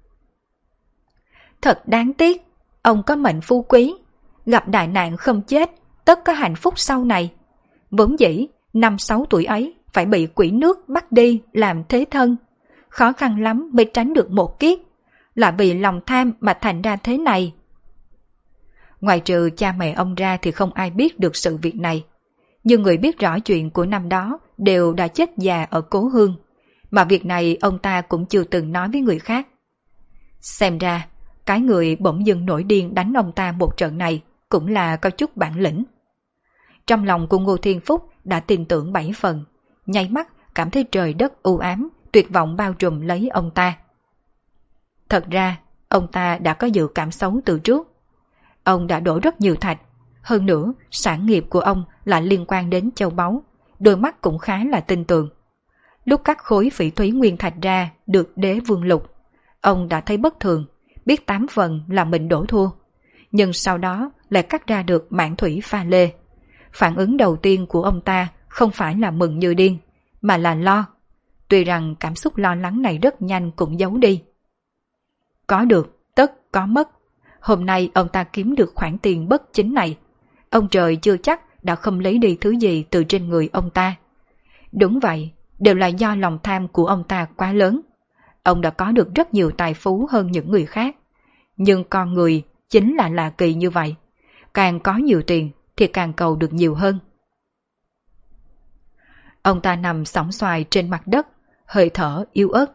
Thật đáng tiếc, ông có mệnh phú quý, gặp đại nạn không chết, tất có hạnh phúc sau này. Vốn dĩ, 5-6 tuổi ấy phải bị quỷ nước bắt đi làm thế thân. Khó khăn lắm mới tránh được một kiếp, là vì lòng tham mà thành ra thế này. Ngoài trừ cha mẹ ông ra thì không ai biết được sự việc này. Nhưng người biết rõ chuyện của năm đó đều đã chết già ở cố hương, mà việc này ông ta cũng chưa từng nói với người khác. Xem ra, cái người bỗng dưng nổi điên đánh ông ta một trận này cũng là có chút bản lĩnh. Trong lòng của Ngô Thiên Phúc đã tin tưởng 7 phần, nháy mắt cảm thấy trời đất u ám, tuyệt vọng bao trùm lấy ông ta. Thật ra, ông ta đã có dự cảm xấu từ trước. Ông đã đổ rất nhiều thạch, hơn nữa sản nghiệp của ông là liên quan đến châu báu, đôi mắt cũng khá là tin tưởng. Lúc cắt khối phỉ thúy nguyên thạch ra được Đế Vương lục, ông đã thấy bất thường, biết 8 phần là mình đổ thua. Nhưng sau đó lại cắt ra được mãn thủy pha lê. Phản ứng đầu tiên của ông ta không phải là mừng như điên, mà là lo. Tuy rằng cảm xúc lo lắng này rất nhanh cũng giấu đi. Có được, tất có mất. Hôm nay ông ta kiếm được khoản tiền bất chính này. Ông trời chưa chắc đã không lấy đi thứ gì từ trên người ông ta. Đúng vậy, đều là do lòng tham của ông ta quá lớn. Ông đã có được rất nhiều tài phú hơn những người khác. Nhưng con người chính là lạ kỳ như vậy. Càng có nhiều tiền thì càng cầu được nhiều hơn. Ông ta nằm sóng xoài trên mặt đất, hơi thở yếu ớt.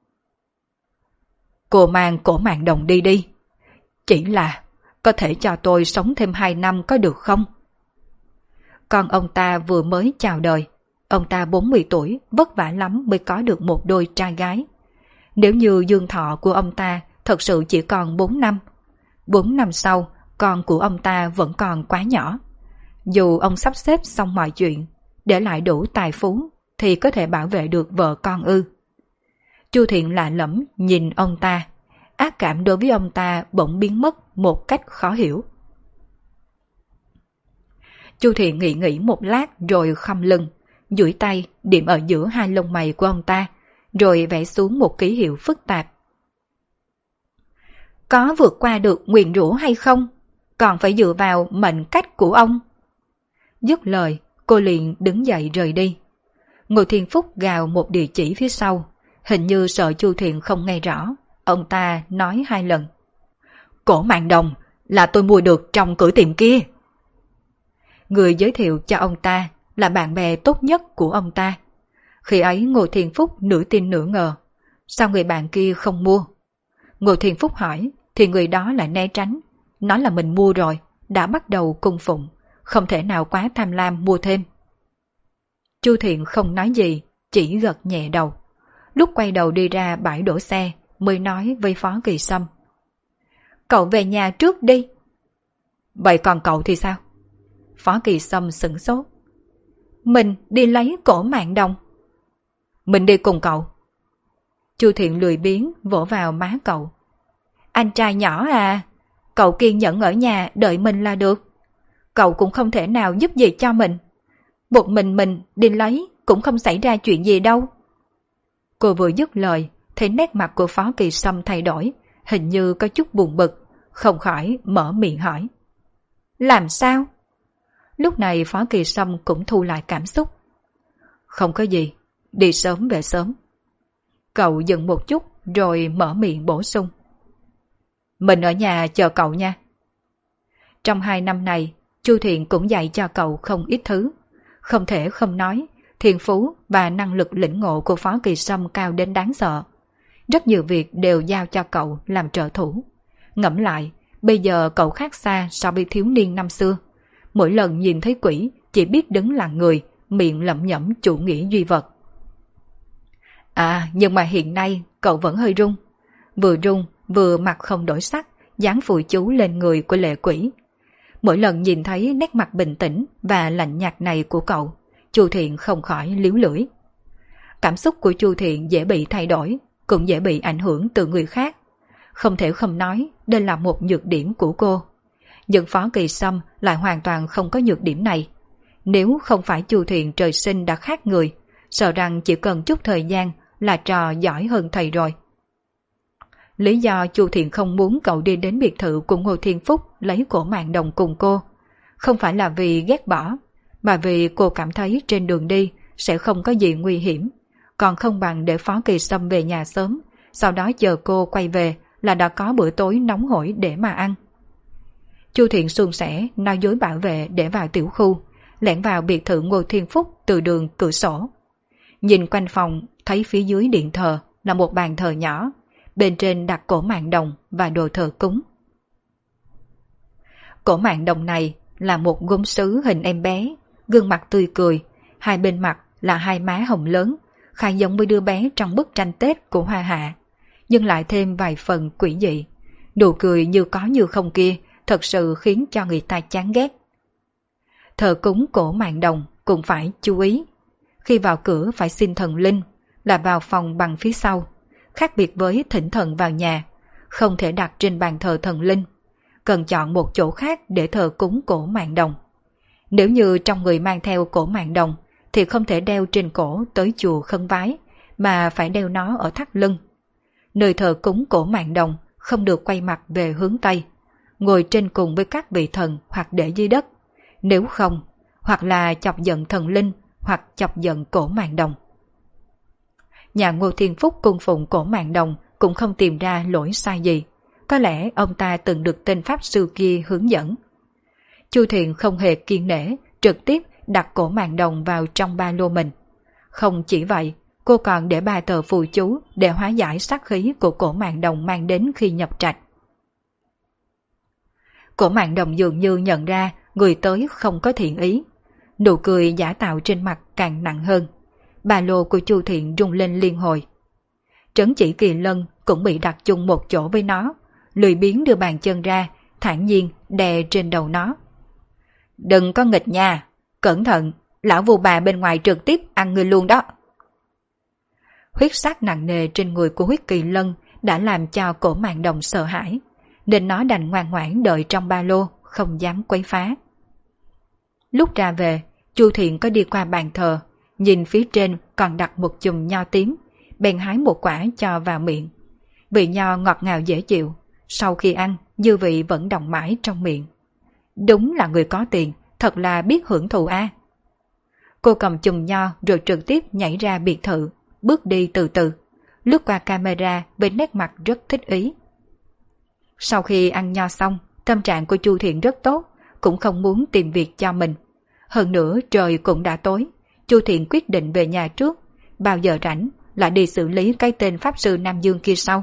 Cô mang Cổ Mạn Đồng đi đi. Chỉ là có thể cho tôi sống thêm 2 năm có được không? Con ông ta vừa mới chào đời. Ông ta 40 tuổi, vất vả lắm mới có được một đôi trai gái. Nếu như dương thọ của ông ta thật sự chỉ còn 4 năm, 4 năm sau, con của ông ta vẫn còn quá nhỏ. Dù ông sắp xếp xong mọi chuyện, để lại đủ tài phú, thì có thể bảo vệ được vợ con ư? Chu Thiện lạ lẫm nhìn ông ta, ác cảm đối với ông ta bỗng biến mất một cách khó hiểu. Chu Thiện nghĩ một lát rồi khom lưng, duỗi tay điểm ở giữa hai lông mày của ông ta, rồi vẽ xuống một ký hiệu phức tạp. Có vượt qua được nguyền rủa hay không? Còn phải dựa vào mệnh cách của ông. Dứt lời, cô liền đứng dậy rời đi. Ngô Thiên Phúc gào một địa chỉ phía sau, hình như sợ Chu Thiện không nghe rõ, ông ta nói 2 lần. Cổ Mạn Đồng là tôi mua được trong cửa tiệm kia. Người giới thiệu cho ông ta là bạn bè tốt nhất của ông ta. Khi ấy Ngô Thiên Phúc nửa tin nửa ngờ, sao người bạn kia không mua? Ngô Thiên Phúc hỏi thì người đó lại né tránh, nói là mình mua rồi, đã bắt đầu cung phụng, không thể nào quá tham lam mua thêm. Chu Thiện không nói gì, chỉ gật nhẹ đầu. Lúc quay đầu đi ra bãi đổ xe mới nói với Phó Kỳ Sâm. Cậu về nhà trước đi. Vậy còn cậu thì sao? Phó Kỳ Sâm sửng sốt. Mình đi lấy Cổ Mạn Đồng. Mình đi cùng cậu. Chu Thiện lười biếng vỗ vào má cậu. Anh trai nhỏ à, cậu kiên nhẫn ở nhà đợi mình là được. Cậu cũng không thể nào giúp gì cho mình. Một mình đi lấy cũng không xảy ra chuyện gì đâu. Cô vừa dứt lời, thấy nét mặt của Phó Kỳ Sâm thay đổi, hình như có chút buồn bực, không khỏi mở miệng hỏi. Làm sao? Lúc này Phó Kỳ Sâm cũng thu lại cảm xúc. Không có gì, đi sớm về sớm. Cậu dừng một chút rồi mở miệng bổ sung. Mình ở nhà chờ cậu nha. Trong 2 năm này, Chu Thiện cũng dạy cho cậu không ít thứ. Không thể không nói, thiên phú và năng lực lĩnh ngộ của Phó Kỳ Sâm cao đến đáng sợ. Rất nhiều việc đều giao cho cậu làm trợ thủ. Ngẫm lại, bây giờ cậu khác xa so với thiếu niên năm xưa. Mỗi lần nhìn thấy quỷ chỉ biết đứng lặng người, miệng lẩm nhẩm chủ nghĩa duy vật. À, nhưng mà hiện nay cậu vẫn hơi run. Vừa run vừa mặt không đổi sắc, dán phù chú lên người của lệ quỷ. Mỗi lần nhìn thấy nét mặt bình tĩnh và lạnh nhạt này của cậu, Chu Thiện không khỏi líu lưỡi. Cảm xúc của Chu Thiện dễ bị thay đổi, cũng dễ bị ảnh hưởng từ người khác. Không thể không nói đây là một nhược điểm của cô. Nhưng Phó Kỳ Sâm lại hoàn toàn không có nhược điểm này. Nếu không phải Chu Thiện trời sinh đã khác người, sợ rằng chỉ cần chút thời gian là trò giỏi hơn thầy rồi. Lý do Chu Thiện không muốn cậu đi đến biệt thự của Ngô Thiên Phúc lấy Cổ Mạn Đồng cùng cô, không phải là vì ghét bỏ, mà vì cô cảm thấy trên đường đi sẽ không có gì nguy hiểm, còn không bằng để Phó Kỳ Sâm về nhà sớm, sau đó chờ cô quay về là đã có bữa tối nóng hổi để mà ăn. Chu Thiện suôn sẻ nói dối bảo vệ để vào tiểu khu, lẻn vào biệt thự Ngô Thiên Phúc từ đường cửa sổ. Nhìn quanh phòng thấy phía dưới điện thờ là một bàn thờ nhỏ, bên trên đặt Cổ Mạn Đồng và đồ thờ cúng. Cổ Mạn Đồng này là một gốm sứ hình em bé, gương mặt tươi cười, hai bên mặt là 2 má hồng lớn, khá giống với đứa bé trong bức tranh Tết của Hoa Hạ, nhưng lại thêm vài phần quỷ dị. Nụ cười như có như không kia thật sự khiến cho người ta chán ghét. Thờ cúng Cổ Mạn Đồng cũng phải chú ý. Khi vào cửa phải xin thần linh, là vào phòng bằng phía sau, khác biệt với thỉnh thần vào nhà, không thể đặt trên bàn thờ thần linh, cần chọn một chỗ khác để thờ cúng Cổ Mạn Đồng. Nếu như trong người mang theo Cổ Mạn Đồng thì không thể đeo trên cổ tới chùa khấn vái, mà phải đeo nó ở thắt lưng. Nơi thờ cúng Cổ Mạn Đồng không được quay mặt về hướng Tây, ngồi trên cùng với các vị thần hoặc để dưới đất, nếu không, hoặc là chọc giận thần linh hoặc chọc giận Cổ Mạn Đồng. Nhà Ngô Thiên Phúc cung phụng Cổ Mạn Đồng cũng không tìm ra lỗi sai gì, có lẽ ông ta từng được tên pháp sư kia hướng dẫn. Chu Thiện không hề kiêng nể, trực tiếp đặt Cổ Mạn Đồng vào trong ba lô mình. Không chỉ vậy, cô còn để 3 tờ phù chú để hóa giải sát khí của Cổ Mạn Đồng mang đến khi nhập trạch. Cổ Mạn Đồng dường như nhận ra người tới không có thiện ý, nụ cười giả tạo trên mặt càng nặng hơn. Ba lô của Chu Thiện rung lên liên hồi. Trấn Chỉ Kỳ Lân cũng bị đặt chung một chỗ với nó, lười biếng đưa bàn chân ra, thản nhiên đè trên đầu nó. Đừng có nghịch nha, cẩn thận, lão vù bà bên ngoài trực tiếp ăn người luôn đó. Huyết sắc nặng nề trên người của Huyết Kỳ Lân đã làm cho Cổ Mạn Đồng sợ hãi, nên nó đành ngoan ngoãn đợi trong ba lô, không dám quấy phá. Lúc ra về, Chu Thiện có đi qua bàn thờ, nhìn phía trên còn đặt một chùm nho tím, bèn hái một quả cho vào miệng. Vị nho ngọt ngào dễ chịu, sau khi ăn dư vị vẫn đọng mãi trong miệng. Đúng là người có tiền, thật là biết hưởng thụ a. Cô cầm chùm nho rồi trực tiếp nhảy ra biệt thự, bước đi từ từ, lướt qua camera với nét mặt rất thích ý. Sau khi ăn nho xong, tâm trạng của Chu Thiện rất tốt, cũng không muốn tìm việc cho mình. Hơn nữa trời cũng đã tối, Chu Thiện quyết định về nhà trước, bao giờ rảnh lại đi xử lý cái tên Pháp Sư Nam Dương kia sau.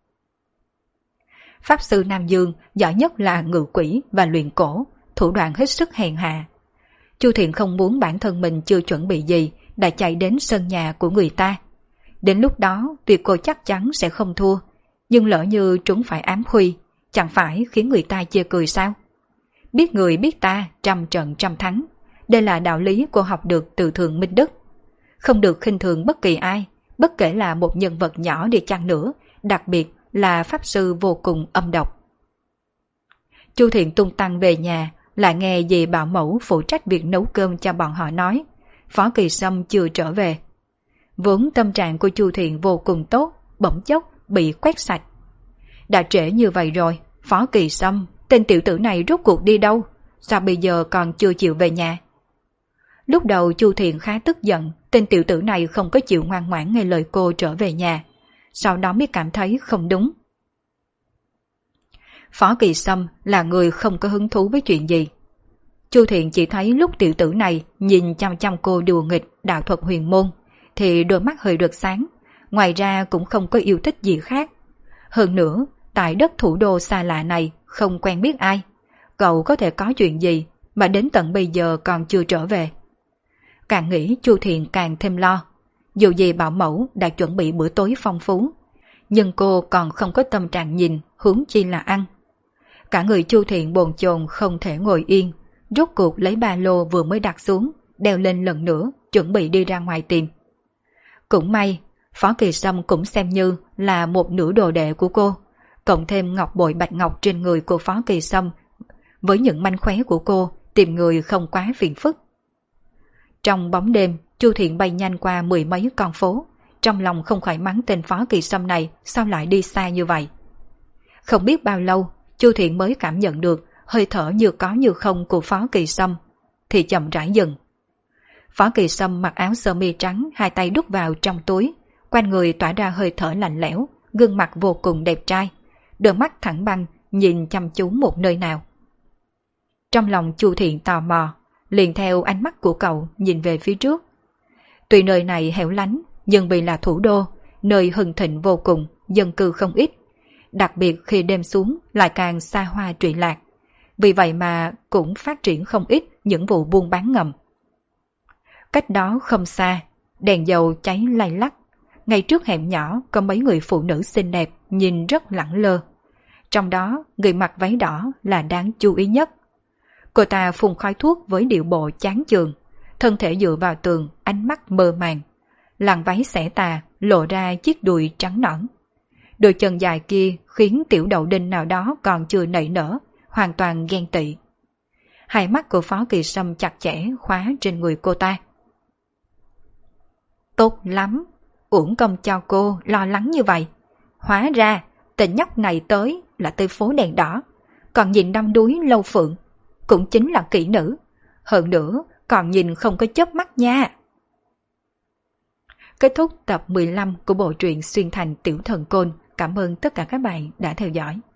Pháp Sư Nam Dương giỏi nhất là ngự quỷ và luyện cổ, thủ đoạn hết sức hèn hạ. Chu Thiện không muốn bản thân mình chưa chuẩn bị gì đã chạy đến sân nhà của người ta. Đến lúc đó tuy cô chắc chắn sẽ không thua, nhưng lỡ như trúng phải ám khuy, chẳng phải khiến người ta chê cười sao? Biết người biết ta, trăm trận trăm thắng. Đây là đạo lý cô học được từ Thượng Minh Đức. Không được khinh thường bất kỳ ai, bất kể là một nhân vật nhỏ đi chăng nữa, đặc biệt là Pháp Sư vô cùng âm độc. Chu Thiện tung tăng về nhà, lại nghe dì bảo mẫu phụ trách việc nấu cơm cho bọn họ nói, Phó Kỳ Sâm chưa trở về. Vốn tâm trạng của Chu Thiện vô cùng tốt, bỗng chốc bị quét sạch. Đã trễ như vậy rồi, Phó Kỳ Sâm, tên tiểu tử này rốt cuộc đi đâu? Sao bây giờ còn chưa chịu về nhà? Lúc đầu Chu Thiện khá tức giận, tên tiểu tử này không có chịu ngoan ngoãn nghe lời cô trở về nhà. Sau đó mới cảm thấy không đúng. Phó Kỳ Sâm là người không có hứng thú với chuyện gì. Chu Thiện chỉ thấy lúc tiểu tử này nhìn chăm chăm cô đùa nghịch đạo thuật huyền môn, thì đôi mắt hơi rực sáng, ngoài ra cũng không có yêu thích gì khác. Hơn nữa, tại đất thủ đô xa lạ này không quen biết ai, cậu có thể có chuyện gì mà đến tận bây giờ còn chưa trở về. Càng nghĩ Chu Thiện càng thêm lo. Dù gì bảo mẫu đã chuẩn bị bữa tối phong phú, nhưng cô còn không có tâm trạng nhìn, huống chi là ăn. Cả người Chu Thiện bồn chồn không thể ngồi yên, rốt cuộc lấy ba lô vừa mới đặt xuống, đeo lên lần nữa, chuẩn bị đi ra ngoài tìm. Cũng may, Phó Kỳ Sâm cũng xem như là một nửa đồ đệ của cô, cộng thêm ngọc bội bạch ngọc trên người của Phó Kỳ Sâm, với những manh khóe của cô, tìm người không quá phiền phức. Trong bóng đêm, Chu Thiện bay nhanh qua mười mấy con phố, trong lòng không khỏi mắng tên Phó Kỳ Sâm này sao lại đi xa như vậy. Không biết bao lâu, Chu Thiện mới cảm nhận được hơi thở như có như không của Phó Kỳ Sâm, thì chậm rãi dừng. Phó Kỳ Sâm mặc áo sơ mi trắng, hai tay đút vào trong túi, quanh người tỏa ra hơi thở lạnh lẽo, gương mặt vô cùng đẹp trai, đôi mắt thẳng băng nhìn chăm chú một nơi nào. Trong lòng Chu Thiện tò mò, liền theo ánh mắt của cậu nhìn về phía trước. Tuy nơi này hẻo lánh, nhưng vì là thủ đô, nơi hưng thịnh vô cùng, dân cư không ít, đặc biệt khi đêm xuống lại càng xa hoa trụy lạc. Vì vậy mà cũng phát triển không ít những vụ buôn bán ngầm. Cách đó không xa, đèn dầu cháy lay lắc. Ngay trước hẻm nhỏ có mấy người phụ nữ xinh đẹp nhìn rất lẳng lơ. Trong đó người mặc váy đỏ là đáng chú ý nhất. Cô ta phun khói thuốc với điệu bộ chán chường, thân thể dựa vào tường, ánh mắt mơ màng. Làn váy xẻ tà lộ ra chiếc đùi trắng nõn. Đôi chân dài kia khiến tiểu đậu đinh nào đó còn chưa nảy nở, hoàn toàn ghen tị. Hai mắt của Phó Kỳ Sâm chặt chẽ khóa trên người cô ta. Tốt lắm, uổng công cho cô lo lắng như vậy. Hóa ra tên nhóc này tới là tới phố đèn đỏ, còn nhìn đăm đuối Lâu Phượng, cũng chính là kỹ nữ. Hơn nữa còn nhìn không có chớp mắt nha. Kết thúc tập 15 của bộ truyện Xuyên Thành Tiểu Thần Côn. Cảm ơn tất cả các bạn đã theo dõi.